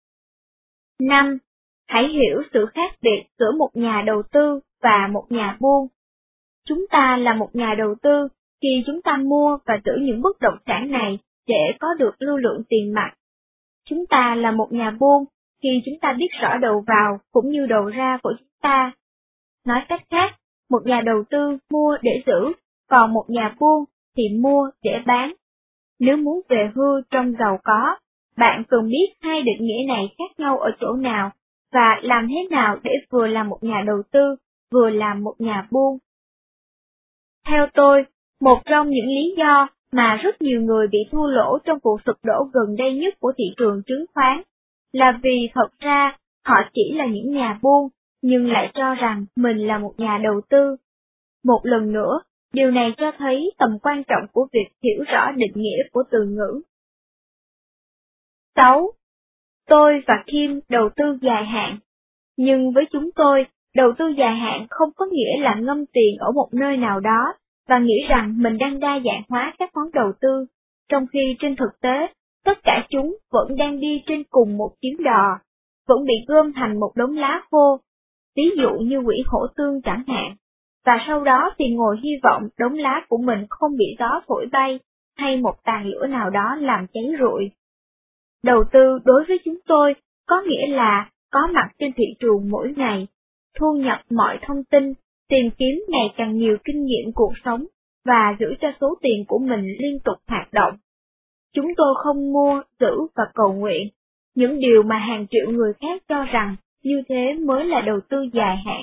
Năm. Hãy hiểu sự khác biệt giữa một nhà đầu tư và một nhà buôn. Chúng ta là một nhà đầu tư khi chúng ta mua và giữ những bất động sản này để có được lưu lượng tiền mặt. Chúng ta là một nhà buôn khi chúng ta biết rõ đầu vào cũng như đầu ra của chúng ta. Nói cách khác, một nhà đầu tư mua để giữ, còn một nhà buôn thì mua để bán. Nếu muốn về hưu trong giàu có, bạn cần biết hai định nghĩa này khác nhau ở chỗ nào, và làm thế nào để vừa là một nhà đầu tư, vừa là một nhà buôn. Theo tôi, một trong những lý do mà rất nhiều người bị thua lỗ trong vụ sụp đổ gần đây nhất của thị trường chứng khoán, là vì thật ra họ chỉ là những nhà buôn, nhưng lại cho rằng mình là một nhà đầu tư. Một lần nữa, điều này cho thấy tầm quan trọng của việc hiểu rõ định nghĩa của từ ngữ. Sáu. Tôi và Kim đầu tư dài hạn, nhưng với chúng tôi, Đầu tư dài hạn không có nghĩa là ngâm tiền ở một nơi nào đó và nghĩ rằng mình đang đa dạng hóa các món đầu tư, trong khi trên thực tế, tất cả chúng vẫn đang đi trên cùng một chuyến đò, vẫn bị gom thành một đống lá khô, ví dụ như quỹ hổ tương chẳng hạn, và sau đó thì ngồi hy vọng đống lá của mình không bị gió thổi bay hay một tàn lửa nào đó làm cháy rụi. Đầu tư đối với chúng tôi có nghĩa là có mặt trên thị trường mỗi ngày, thu nhập mọi thông tin, tìm kiếm ngày càng nhiều kinh nghiệm cuộc sống và giữ cho số tiền của mình liên tục hoạt động. Chúng tôi không mua, giữ và cầu nguyện, những điều mà hàng triệu người khác cho rằng như thế mới là đầu tư dài hạn.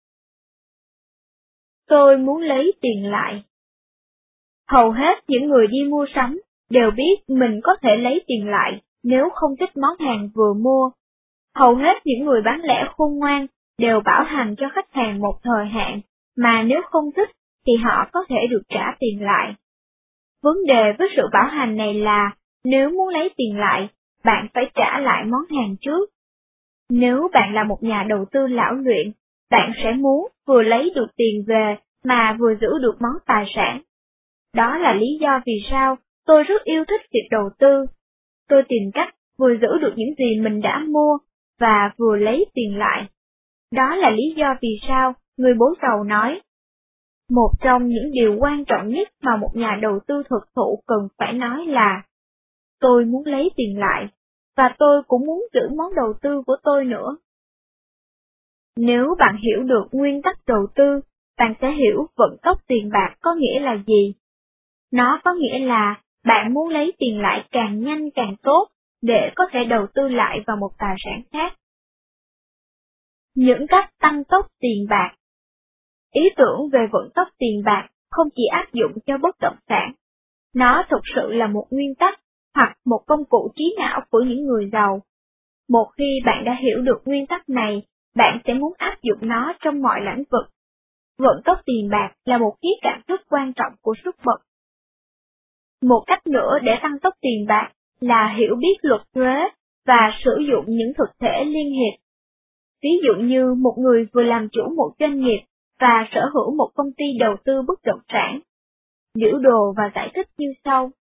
Tôi muốn lấy tiền lại. Hầu hết những người đi mua sắm đều biết mình có thể lấy tiền lại nếu không thích món hàng vừa mua. Hầu hết những người bán lẻ khôn ngoan đều bảo hành cho khách hàng một thời hạn, mà nếu không thích thì họ có thể được trả tiền lại. Vấn đề với sự bảo hành này là, nếu muốn lấy tiền lại, bạn phải trả lại món hàng trước. Nếu bạn là một nhà đầu tư lão luyện, bạn sẽ muốn vừa lấy được tiền về mà vừa giữ được món tài sản. Đó là lý do vì sao tôi rất yêu thích việc đầu tư. Tôi tìm cách vừa giữ được những gì mình đã mua và vừa lấy tiền lại. Đó là lý do vì sao người bố giàu nói, một trong những điều quan trọng nhất mà một nhà đầu tư thực thụ cần phải nói là, tôi muốn lấy tiền lại, và tôi cũng muốn giữ món đầu tư của tôi nữa. Nếu bạn hiểu được nguyên tắc đầu tư, bạn sẽ hiểu vận tốc tiền bạc có nghĩa là gì. Nó có nghĩa là bạn muốn lấy tiền lại càng nhanh càng tốt, để có thể đầu tư lại vào một tài sản khác. Những cách tăng tốc tiền bạc. Ý tưởng về vận tốc tiền bạc không chỉ áp dụng cho bất động sản. Nó thực sự là một nguyên tắc hoặc một công cụ trí não của những người giàu. Một khi bạn đã hiểu được nguyên tắc này, bạn sẽ muốn áp dụng nó trong mọi lĩnh vực. Vận tốc tiền bạc là một khía cạnh rất quan trọng của sức bật. Một cách nữa để tăng tốc tiền bạc là hiểu biết luật thuế và sử dụng những thực thể liên hiệp. Ví dụ như một người vừa làm chủ một doanh nghiệp và sở hữu một công ty đầu tư bất động sản. Biểu đồ và giải thích như sau.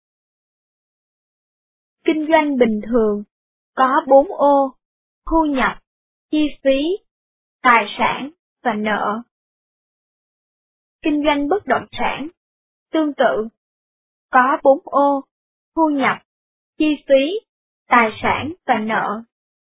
Kinh doanh bình thường có bốn ô: thu nhập, chi phí, tài sản và nợ. Kinh doanh bất động sản tương tự, có bốn ô: thu nhập, chi phí, tài sản và nợ.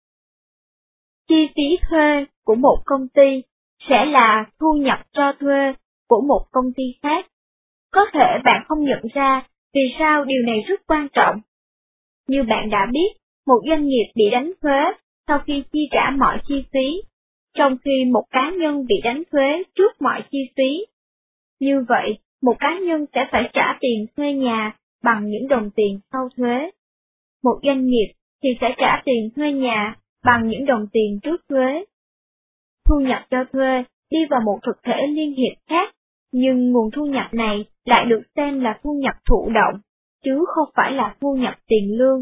Chi phí thuê của một công ty sẽ là thu nhập cho thuê của một công ty khác. Có thể bạn không nhận ra vì sao điều này rất quan trọng. Như bạn đã biết, một doanh nghiệp bị đánh thuế sau khi chi trả mọi chi phí, trong khi một cá nhân bị đánh thuế trước mọi chi phí. Như vậy, một cá nhân sẽ phải trả tiền thuê nhà bằng những đồng tiền sau thuế. Một doanh nghiệp thì sẽ trả tiền thuê nhà bằng những đồng tiền trước thuế. Thu nhập cho thuê đi vào một thực thể liên hiệp khác, nhưng nguồn thu nhập này lại được xem là thu nhập thụ động, chứ không phải là thu nhập tiền lương.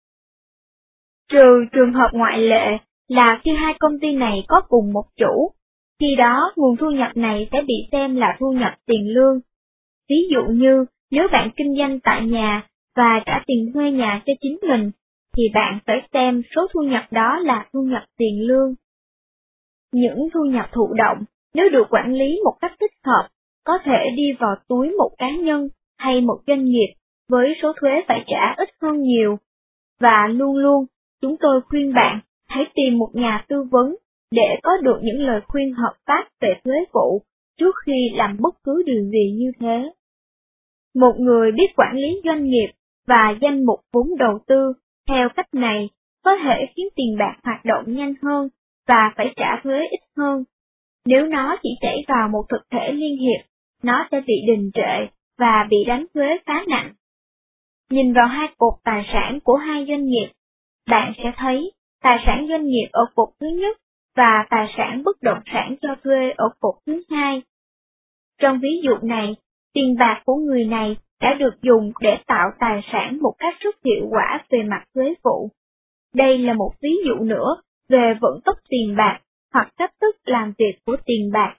Trừ trường hợp ngoại lệ là khi hai công ty này có cùng một chủ, khi đó nguồn thu nhập này sẽ bị xem là thu nhập tiền lương. Ví dụ như, nếu bạn kinh doanh tại nhà và trả tiền thuê nhà cho chính mình, thì bạn phải xem số thu nhập đó là thu nhập tiền lương. Những thu nhập thụ động, nếu được quản lý một cách thích hợp, có thể đi vào túi một cá nhân hay một doanh nghiệp với số thuế phải trả ít hơn nhiều. Và luôn luôn, chúng tôi khuyên bạn hãy tìm một nhà tư vấn để có được những lời khuyên hợp pháp về thuế vụ trước khi làm bất cứ điều gì như thế. Một người biết quản lý doanh nghiệp và danh mục vốn đầu tư theo cách này có thể khiến tiền bạc hoạt động nhanh hơn và phải trả thuế ít hơn. Nếu nó chỉ chảy vào một thực thể liên hiệp, nó sẽ bị đình trệ và bị đánh thuế khá nặng. Nhìn vào hai cột tài sản của hai doanh nghiệp, bạn sẽ thấy tài sản doanh nghiệp ở cột thứ nhất và tài sản bất động sản cho thuê ở cột thứ hai. Trong ví dụ này, tiền bạc của người này đã được dùng để tạo tài sản một cách rất hiệu quả về mặt thuế vụ. Đây là một ví dụ nữa về vận tốc tiền bạc, hoặc cách thức làm việc của tiền bạc.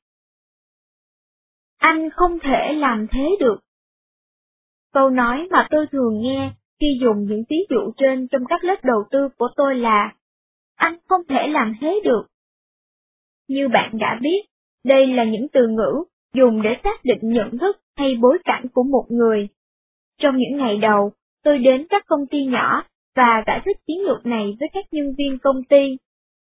Anh không thể làm thế được. Câu nói mà tôi thường nghe khi dùng những ví dụ trên trong các lớp đầu tư của tôi là anh không thể làm thế được. Như bạn đã biết, đây là những từ ngữ dùng để xác định nhận thức hay bối cảnh của một người. Trong những ngày đầu, tôi đến các công ty nhỏ và giải thích chiến lược này với các nhân viên công ty.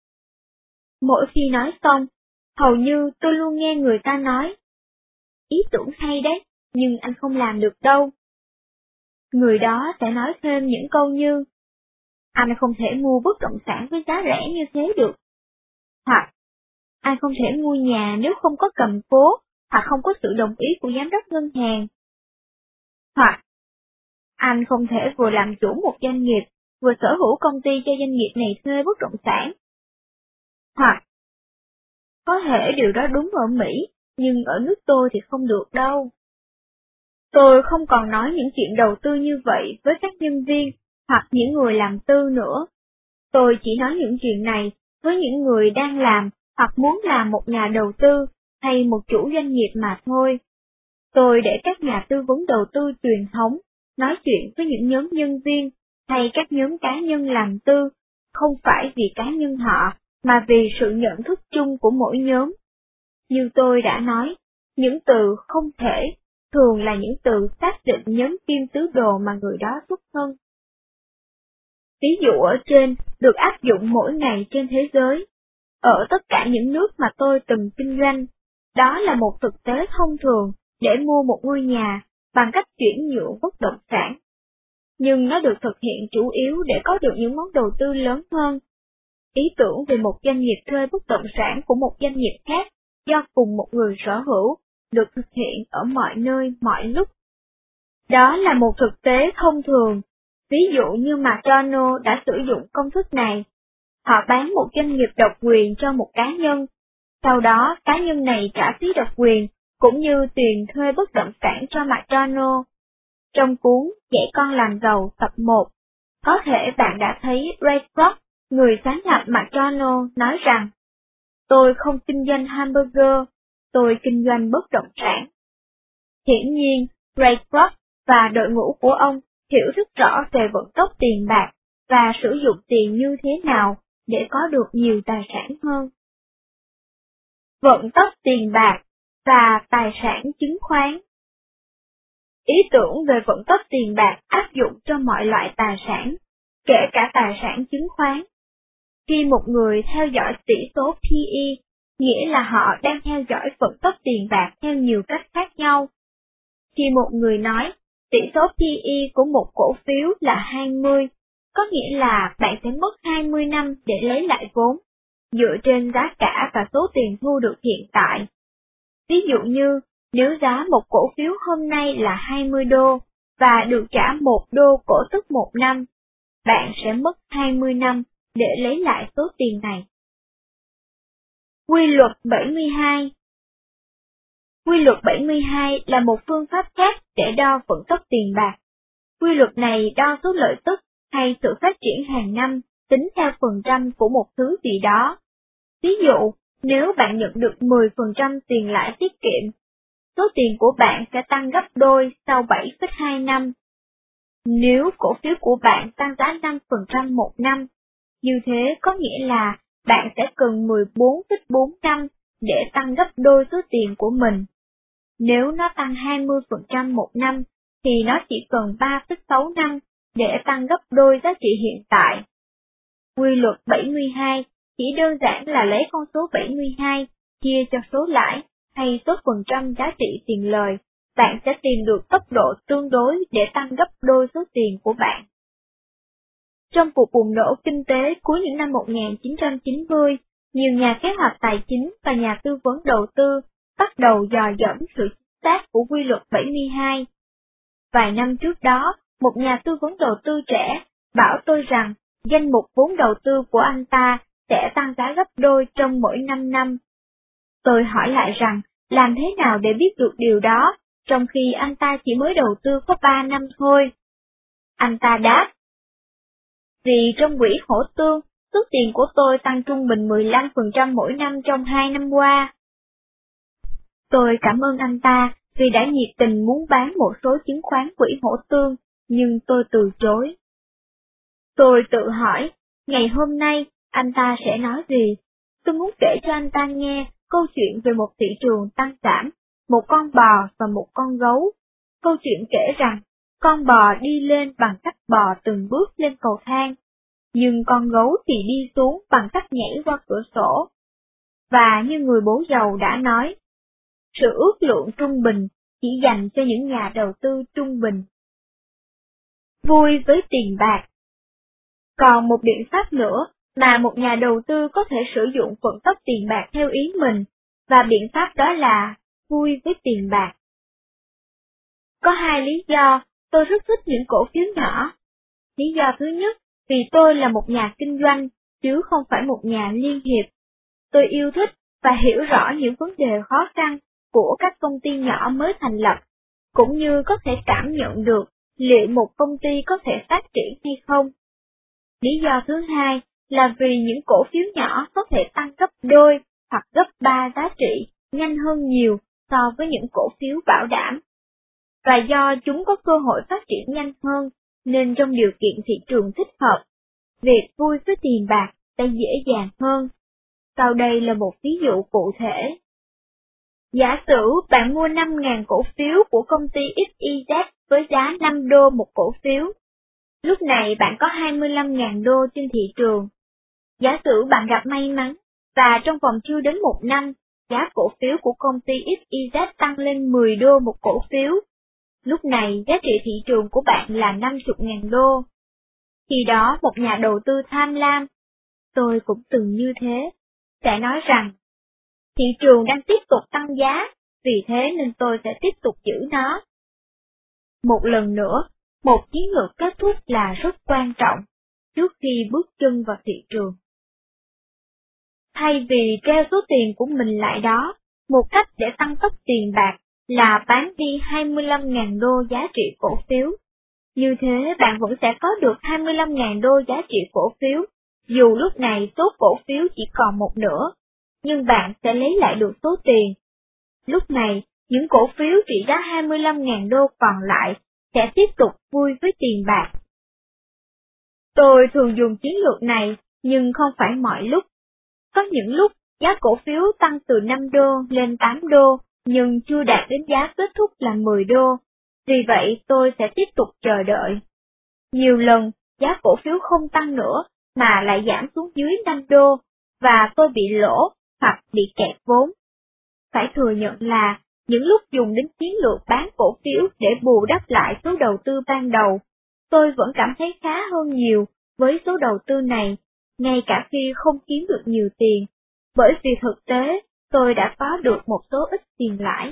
Mỗi khi nói xong, hầu như tôi luôn nghe người ta nói, ý tưởng hay đấy, nhưng anh không làm được đâu. Người đó sẽ nói thêm những câu như, anh không thể mua bất động sản với giá rẻ như thế được. Hoặc, anh không thể mua nhà nếu không có cầm cố, hoặc không có sự đồng ý của giám đốc ngân hàng. Hoặc, anh không thể vừa làm chủ một doanh nghiệp, vừa sở hữu công ty cho doanh nghiệp này thuê bất động sản. Hoặc, có thể điều đó đúng ở Mỹ, nhưng ở nước tôi thì không được đâu. Tôi không còn nói những chuyện đầu tư như vậy với các nhân viên hoặc những người làm tư nữa. Tôi chỉ nói những chuyện này với những người đang làm hoặc muốn làm một nhà đầu tư hay một chủ doanh nghiệp mà thôi. Tôi để các nhà tư vấn đầu tư truyền thống nói chuyện với những nhóm nhân viên hay các nhóm cá nhân làm tư, không phải vì cá nhân họ, mà vì sự nhận thức chung của mỗi nhóm. Như tôi đã nói, những từ không thể thường là những từ xác định nhóm kim tứ đồ mà người đó xuất thân. Ví dụ ở trên được áp dụng mỗi ngày trên thế giới. Ở tất cả những nước mà tôi từng kinh doanh, đó là một thực tế thông thường để mua một ngôi nhà bằng cách chuyển nhượng bất động sản. Nhưng nó được thực hiện chủ yếu để có được những món đầu tư lớn hơn. Ý tưởng về một doanh nghiệp thuê bất động sản của một doanh nghiệp khác do cùng một người sở hữu, được thực hiện ở mọi nơi, mọi lúc. Đó là một thực tế thông thường. Ví dụ như McDonald đã sử dụng công thức này. Họ bán một doanh nghiệp độc quyền cho một cá nhân. Sau đó, cá nhân này trả phí độc quyền, cũng như tiền thuê bất động sản cho McDonald. Trong cuốn Dạy con làm giàu tập một, có thể bạn đã thấy Ray Kroc, người sáng lập McDonald, nói rằng, tôi không kinh doanh hamburger, tôi kinh doanh bất động sản. Hiển nhiên, Ray Kroc và đội ngũ của ông hiểu rất rõ về vận tốc tiền bạc và sử dụng tiền như thế nào để có được nhiều tài sản hơn. Vận tốc tiền bạc và tài sản chứng khoán. Ý tưởng về vận tốc tiền bạc áp dụng cho mọi loại tài sản, kể cả tài sản chứng khoán. Khi một người theo dõi tỷ số P E, nghĩa là họ đang theo dõi vận tốc tiền bạc theo nhiều cách khác nhau. Khi một người nói tỷ số P E của một cổ phiếu là hai mươi, có nghĩa là bạn sẽ mất hai mươi năm để lấy lại vốn, dựa trên giá cả và số tiền thu được hiện tại. Ví dụ như, nếu giá một cổ phiếu hôm nay là hai mươi đô, và được trả một đô cổ tức một năm, bạn sẽ mất hai mươi năm để lấy lại số tiền này. Quy luật bảy mươi hai. Quy luật bảy mươi hai là một phương pháp khác để đo vận tốc tiền bạc. Quy luật này đo số lợi tức hay sự phát triển hàng năm tính theo phần trăm của một thứ gì đó. Ví dụ, nếu bạn nhận được mười phần trăm tiền lãi tiết kiệm, số tiền của bạn sẽ tăng gấp đôi sau bảy phẩy hai năm. Nếu cổ phiếu của bạn tăng giá năm phần trăm một năm, như thế có nghĩa là bạn sẽ cần mười bốn phẩy bốn năm để tăng gấp đôi số tiền của mình. Nếu nó tăng hai mươi phần trăm một năm, thì nó chỉ cần ba phẩy sáu năm để tăng gấp đôi giá trị hiện tại. Quy luật bảy mươi hai chỉ đơn giản là lấy con số bảy mươi hai chia cho số lãi hay số phần trăm giá trị tiền lời, bạn sẽ tìm được tốc độ tương đối để tăng gấp đôi số tiền của bạn. Trong cuộc bùng nổ kinh tế cuối những năm một nghìn chín trăm chín mươi, nhiều nhà kế hoạch tài chính và nhà tư vấn đầu tư bắt đầu dò dẫm sự chính xác của quy luật bảy mươi hai. Vài năm trước đó, một nhà tư vấn đầu tư trẻ bảo tôi rằng danh mục vốn đầu tư của anh ta sẽ tăng giá gấp đôi trong mỗi năm năm. Tôi hỏi lại rằng, làm thế nào để biết được điều đó, trong khi anh ta chỉ mới đầu tư có ba năm thôi? Anh ta đáp, vì trong quỹ hỗ tương, số tiền của tôi tăng trung bình mười lăm phần trăm mỗi năm trong hai năm qua. Tôi cảm ơn anh ta vì đã nhiệt tình muốn bán một số chứng khoán quỹ hổ tương, nhưng tôi từ chối. Tôi tự hỏi, ngày hôm nay anh ta sẽ nói gì? Tôi muốn kể cho anh ta nghe câu chuyện về một thị trường tăng giảm, một con bò và một con gấu. Câu chuyện kể rằng, con bò đi lên bằng cách bò từng bước lên cầu thang, nhưng con gấu thì đi xuống bằng cách nhảy qua cửa sổ. Và như người bố giàu đã nói, sự ước lượng trung bình chỉ dành cho những nhà đầu tư trung bình. Vui với tiền bạc. Còn một biện pháp nữa mà một nhà đầu tư có thể sử dụng vận tốc tiền bạc theo ý mình, và biện pháp đó là vui với tiền bạc. Có hai lý do tôi rất thích những cổ phiếu nhỏ. Lý do thứ nhất, vì tôi là một nhà kinh doanh, chứ không phải một nhà liên hiệp. Tôi yêu thích và hiểu rõ những vấn đề khó khăn của các công ty nhỏ mới thành lập, cũng như có thể cảm nhận được liệu một công ty có thể phát triển hay không. Lý do thứ hai là vì những cổ phiếu nhỏ có thể tăng gấp đôi hoặc gấp ba giá trị nhanh hơn nhiều so với những cổ phiếu bảo đảm. Và do chúng có cơ hội phát triển nhanh hơn, nên trong điều kiện thị trường thích hợp, việc vui với tiền bạc sẽ dễ dàng hơn. Sau đây là một ví dụ cụ thể. Giả sử bạn mua năm nghìn cổ phiếu của công ty ích i dét với giá năm đô một cổ phiếu. Lúc này bạn có hai mươi lăm nghìn đô trên thị trường. Giả sử bạn gặp may mắn, và trong vòng chưa đến một năm, giá cổ phiếu của công ty ích i dét tăng lên mười đô một cổ phiếu. Lúc này giá trị thị trường của bạn là năm mươi nghìn đô. Khi đó một nhà đầu tư tham lam, tôi cũng từng như thế, sẽ nói rằng, thị trường đang tiếp tục tăng giá, vì thế nên tôi sẽ tiếp tục giữ nó. Một lần nữa, một chiến lược kết thúc là rất quan trọng, trước khi bước chân vào thị trường. Thay vì treo số tiền của mình lại đó, một cách để tăng tốc tiền bạc là bán đi hai mươi lăm nghìn đô giá trị cổ phiếu. Như thế bạn vẫn sẽ có được hai mươi lăm nghìn đô giá trị cổ phiếu, dù lúc này số cổ phiếu chỉ còn một nửa, nhưng bạn sẽ lấy lại được số tiền. Lúc này, những cổ phiếu trị giá hai mươi lăm nghìn đô còn lại sẽ tiếp tục vui với tiền bạc. Tôi thường dùng chiến lược này, nhưng không phải mọi lúc. Có những lúc, giá cổ phiếu tăng từ năm đô lên tám đô, nhưng chưa đạt đến giá kết thúc là mười đô. Vì vậy tôi sẽ tiếp tục chờ đợi. Nhiều lần, giá cổ phiếu không tăng nữa, mà lại giảm xuống dưới năm đô, và tôi bị lỗ, hoặc bị kẹt vốn. Phải thừa nhận là, những lúc dùng đến chiến lược bán cổ phiếu để bù đắp lại số đầu tư ban đầu, tôi vẫn cảm thấy khá hơn nhiều với số đầu tư này, ngay cả khi không kiếm được nhiều tiền, bởi vì thực tế, tôi đã có được một số ít tiền lãi.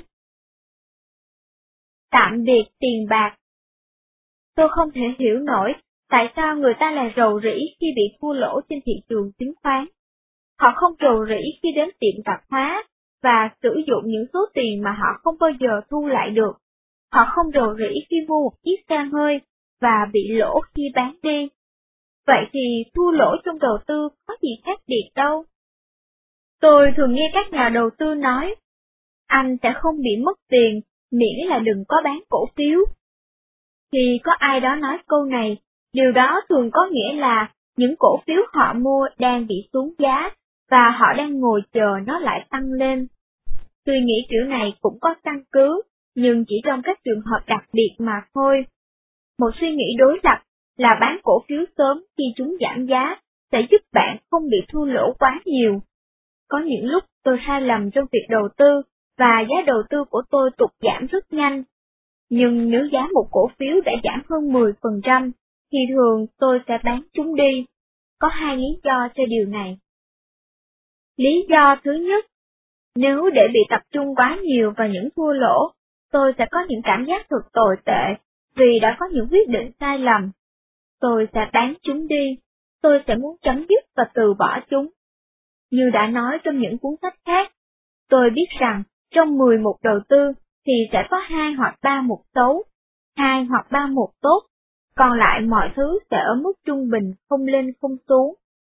Tạm biệt tiền bạc. Tôi không thể hiểu nổi tại sao người ta lại rầu rĩ khi bị thua lỗ trên thị trường chứng khoán. Họ không rầu rĩ khi đến tiệm tạp hóa và sử dụng những số tiền mà họ không bao giờ thu lại được. Họ không rầu rĩ khi mua một chiếc xe hơi và bị lỗ khi bán đi. Vậy thì thua lỗ trong đầu tư có gì khác biệt đâu. Tôi thường nghe các nhà đầu tư nói, anh sẽ không bị mất tiền miễn là đừng có bán cổ phiếu. Khi có ai đó nói câu này, điều đó thường có nghĩa là những cổ phiếu họ mua đang bị xuống giá, và họ đang ngồi chờ nó lại tăng lên. Suy nghĩ kiểu này cũng có căn cứ, nhưng chỉ trong các trường hợp đặc biệt mà thôi. Một suy nghĩ đối lập là bán cổ phiếu sớm khi chúng giảm giá sẽ giúp bạn không bị thua lỗ quá nhiều. Có những lúc tôi sai lầm trong việc đầu tư, và giá đầu tư của tôi tụt giảm rất nhanh. Nhưng nếu giá một cổ phiếu đã giảm hơn mười phần trăm, thì thường tôi sẽ bán chúng đi. Có hai lý do cho điều này. Lý do thứ nhất, nếu để bị tập trung quá nhiều vào những thua lỗ, tôi sẽ có những cảm giác thật tồi tệ vì đã có những quyết định sai lầm. Tôi sẽ bán chúng đi, tôi sẽ muốn chấm dứt và từ bỏ chúng. Như đã nói trong những cuốn sách khác, tôi biết rằng trong mười mục đầu tư thì sẽ có hai hoặc ba mục xấu, hai hoặc ba mục tốt, còn lại mọi thứ sẽ ở mức trung bình không lên không xuống.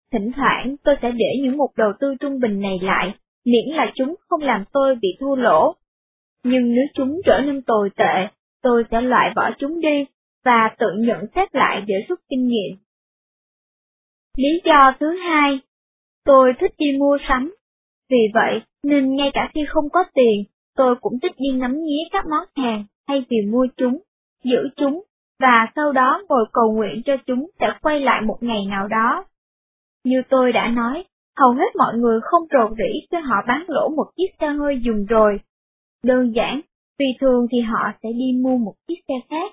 Thỉnh thoảng tôi sẽ để những mục đầu tư trung bình này lại, miễn là chúng không làm tôi bị thua lỗ. Nhưng nếu chúng trở nên tồi tệ, tôi sẽ loại bỏ chúng đi, và tự nhận xét lại để rút kinh nghiệm. Lý do thứ hai, tôi thích đi mua sắm. Vì vậy, nên ngay cả khi không có tiền, tôi cũng thích đi ngắm nghía các món hàng thay vì mua chúng, giữ chúng, và sau đó ngồi cầu nguyện cho chúng sẽ quay lại một ngày nào đó. Như tôi đã nói, hầu hết mọi người không rầu rĩ khi họ bán lỗ một chiếc xe hơi dùng rồi. Đơn giản, vì thường thì họ sẽ đi mua một chiếc xe khác.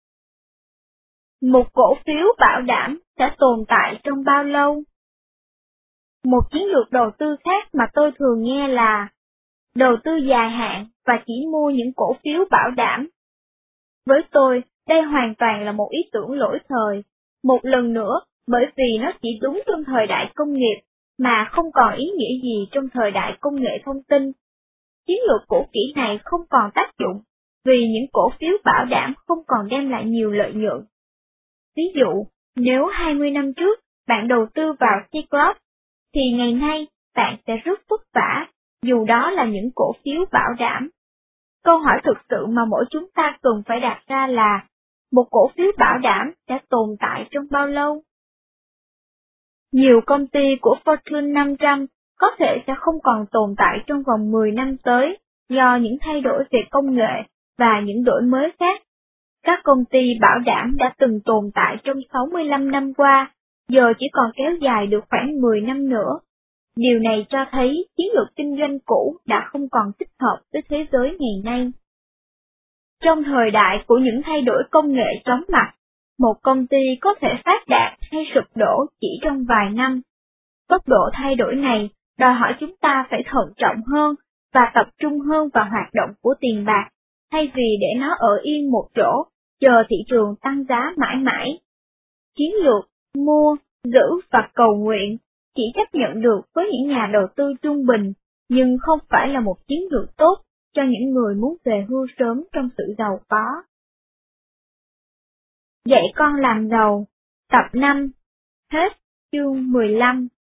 Một cổ phiếu bảo đảm sẽ tồn tại trong bao lâu? Một chiến lược đầu tư khác mà tôi thường nghe là đầu tư dài hạn và chỉ mua những cổ phiếu bảo đảm. Với tôi, đây hoàn toàn là một ý tưởng lỗi thời. Một lần nữa, bởi vì nó chỉ đúng trong thời đại công nghiệp, mà không còn ý nghĩa gì trong thời đại công nghệ thông tin. Chiến lược cũ kỹ này không còn tác dụng, vì những cổ phiếu bảo đảm không còn đem lại nhiều lợi nhuận. Ví dụ, nếu hai mươi năm trước bạn đầu tư vào Cyclops, thì ngày nay bạn sẽ rất vất vả, dù đó là những cổ phiếu bảo đảm. Câu hỏi thực sự mà mỗi chúng ta cần phải đặt ra là, một cổ phiếu bảo đảm sẽ tồn tại trong bao lâu? Nhiều công ty của Fortune năm trăm có thể sẽ không còn tồn tại trong vòng mười năm tới do những thay đổi về công nghệ và những đổi mới khác. Các công ty bảo đảm đã từng tồn tại trong sáu mươi lăm năm qua, giờ chỉ còn kéo dài được khoảng mười năm nữa. Điều này cho thấy chiến lược kinh doanh cũ đã không còn thích hợp với thế giới ngày nay. Trong thời đại của những thay đổi công nghệ chóng mặt, một công ty có thể phát đạt hay sụp đổ chỉ trong vài năm. Tốc độ thay đổi này đòi hỏi chúng ta phải thận trọng hơn và tập trung hơn vào hoạt động của tiền bạc, thay vì để nó ở yên một chỗ, chờ thị trường tăng giá mãi mãi. Chiến lược mua, giữ và cầu nguyện chỉ chấp nhận được với những nhà đầu tư trung bình, nhưng không phải là một chiến lược tốt cho những người muốn về hưu sớm trong sự giàu có. Dạy con làm giàu, tập năm, hết chương mười lăm.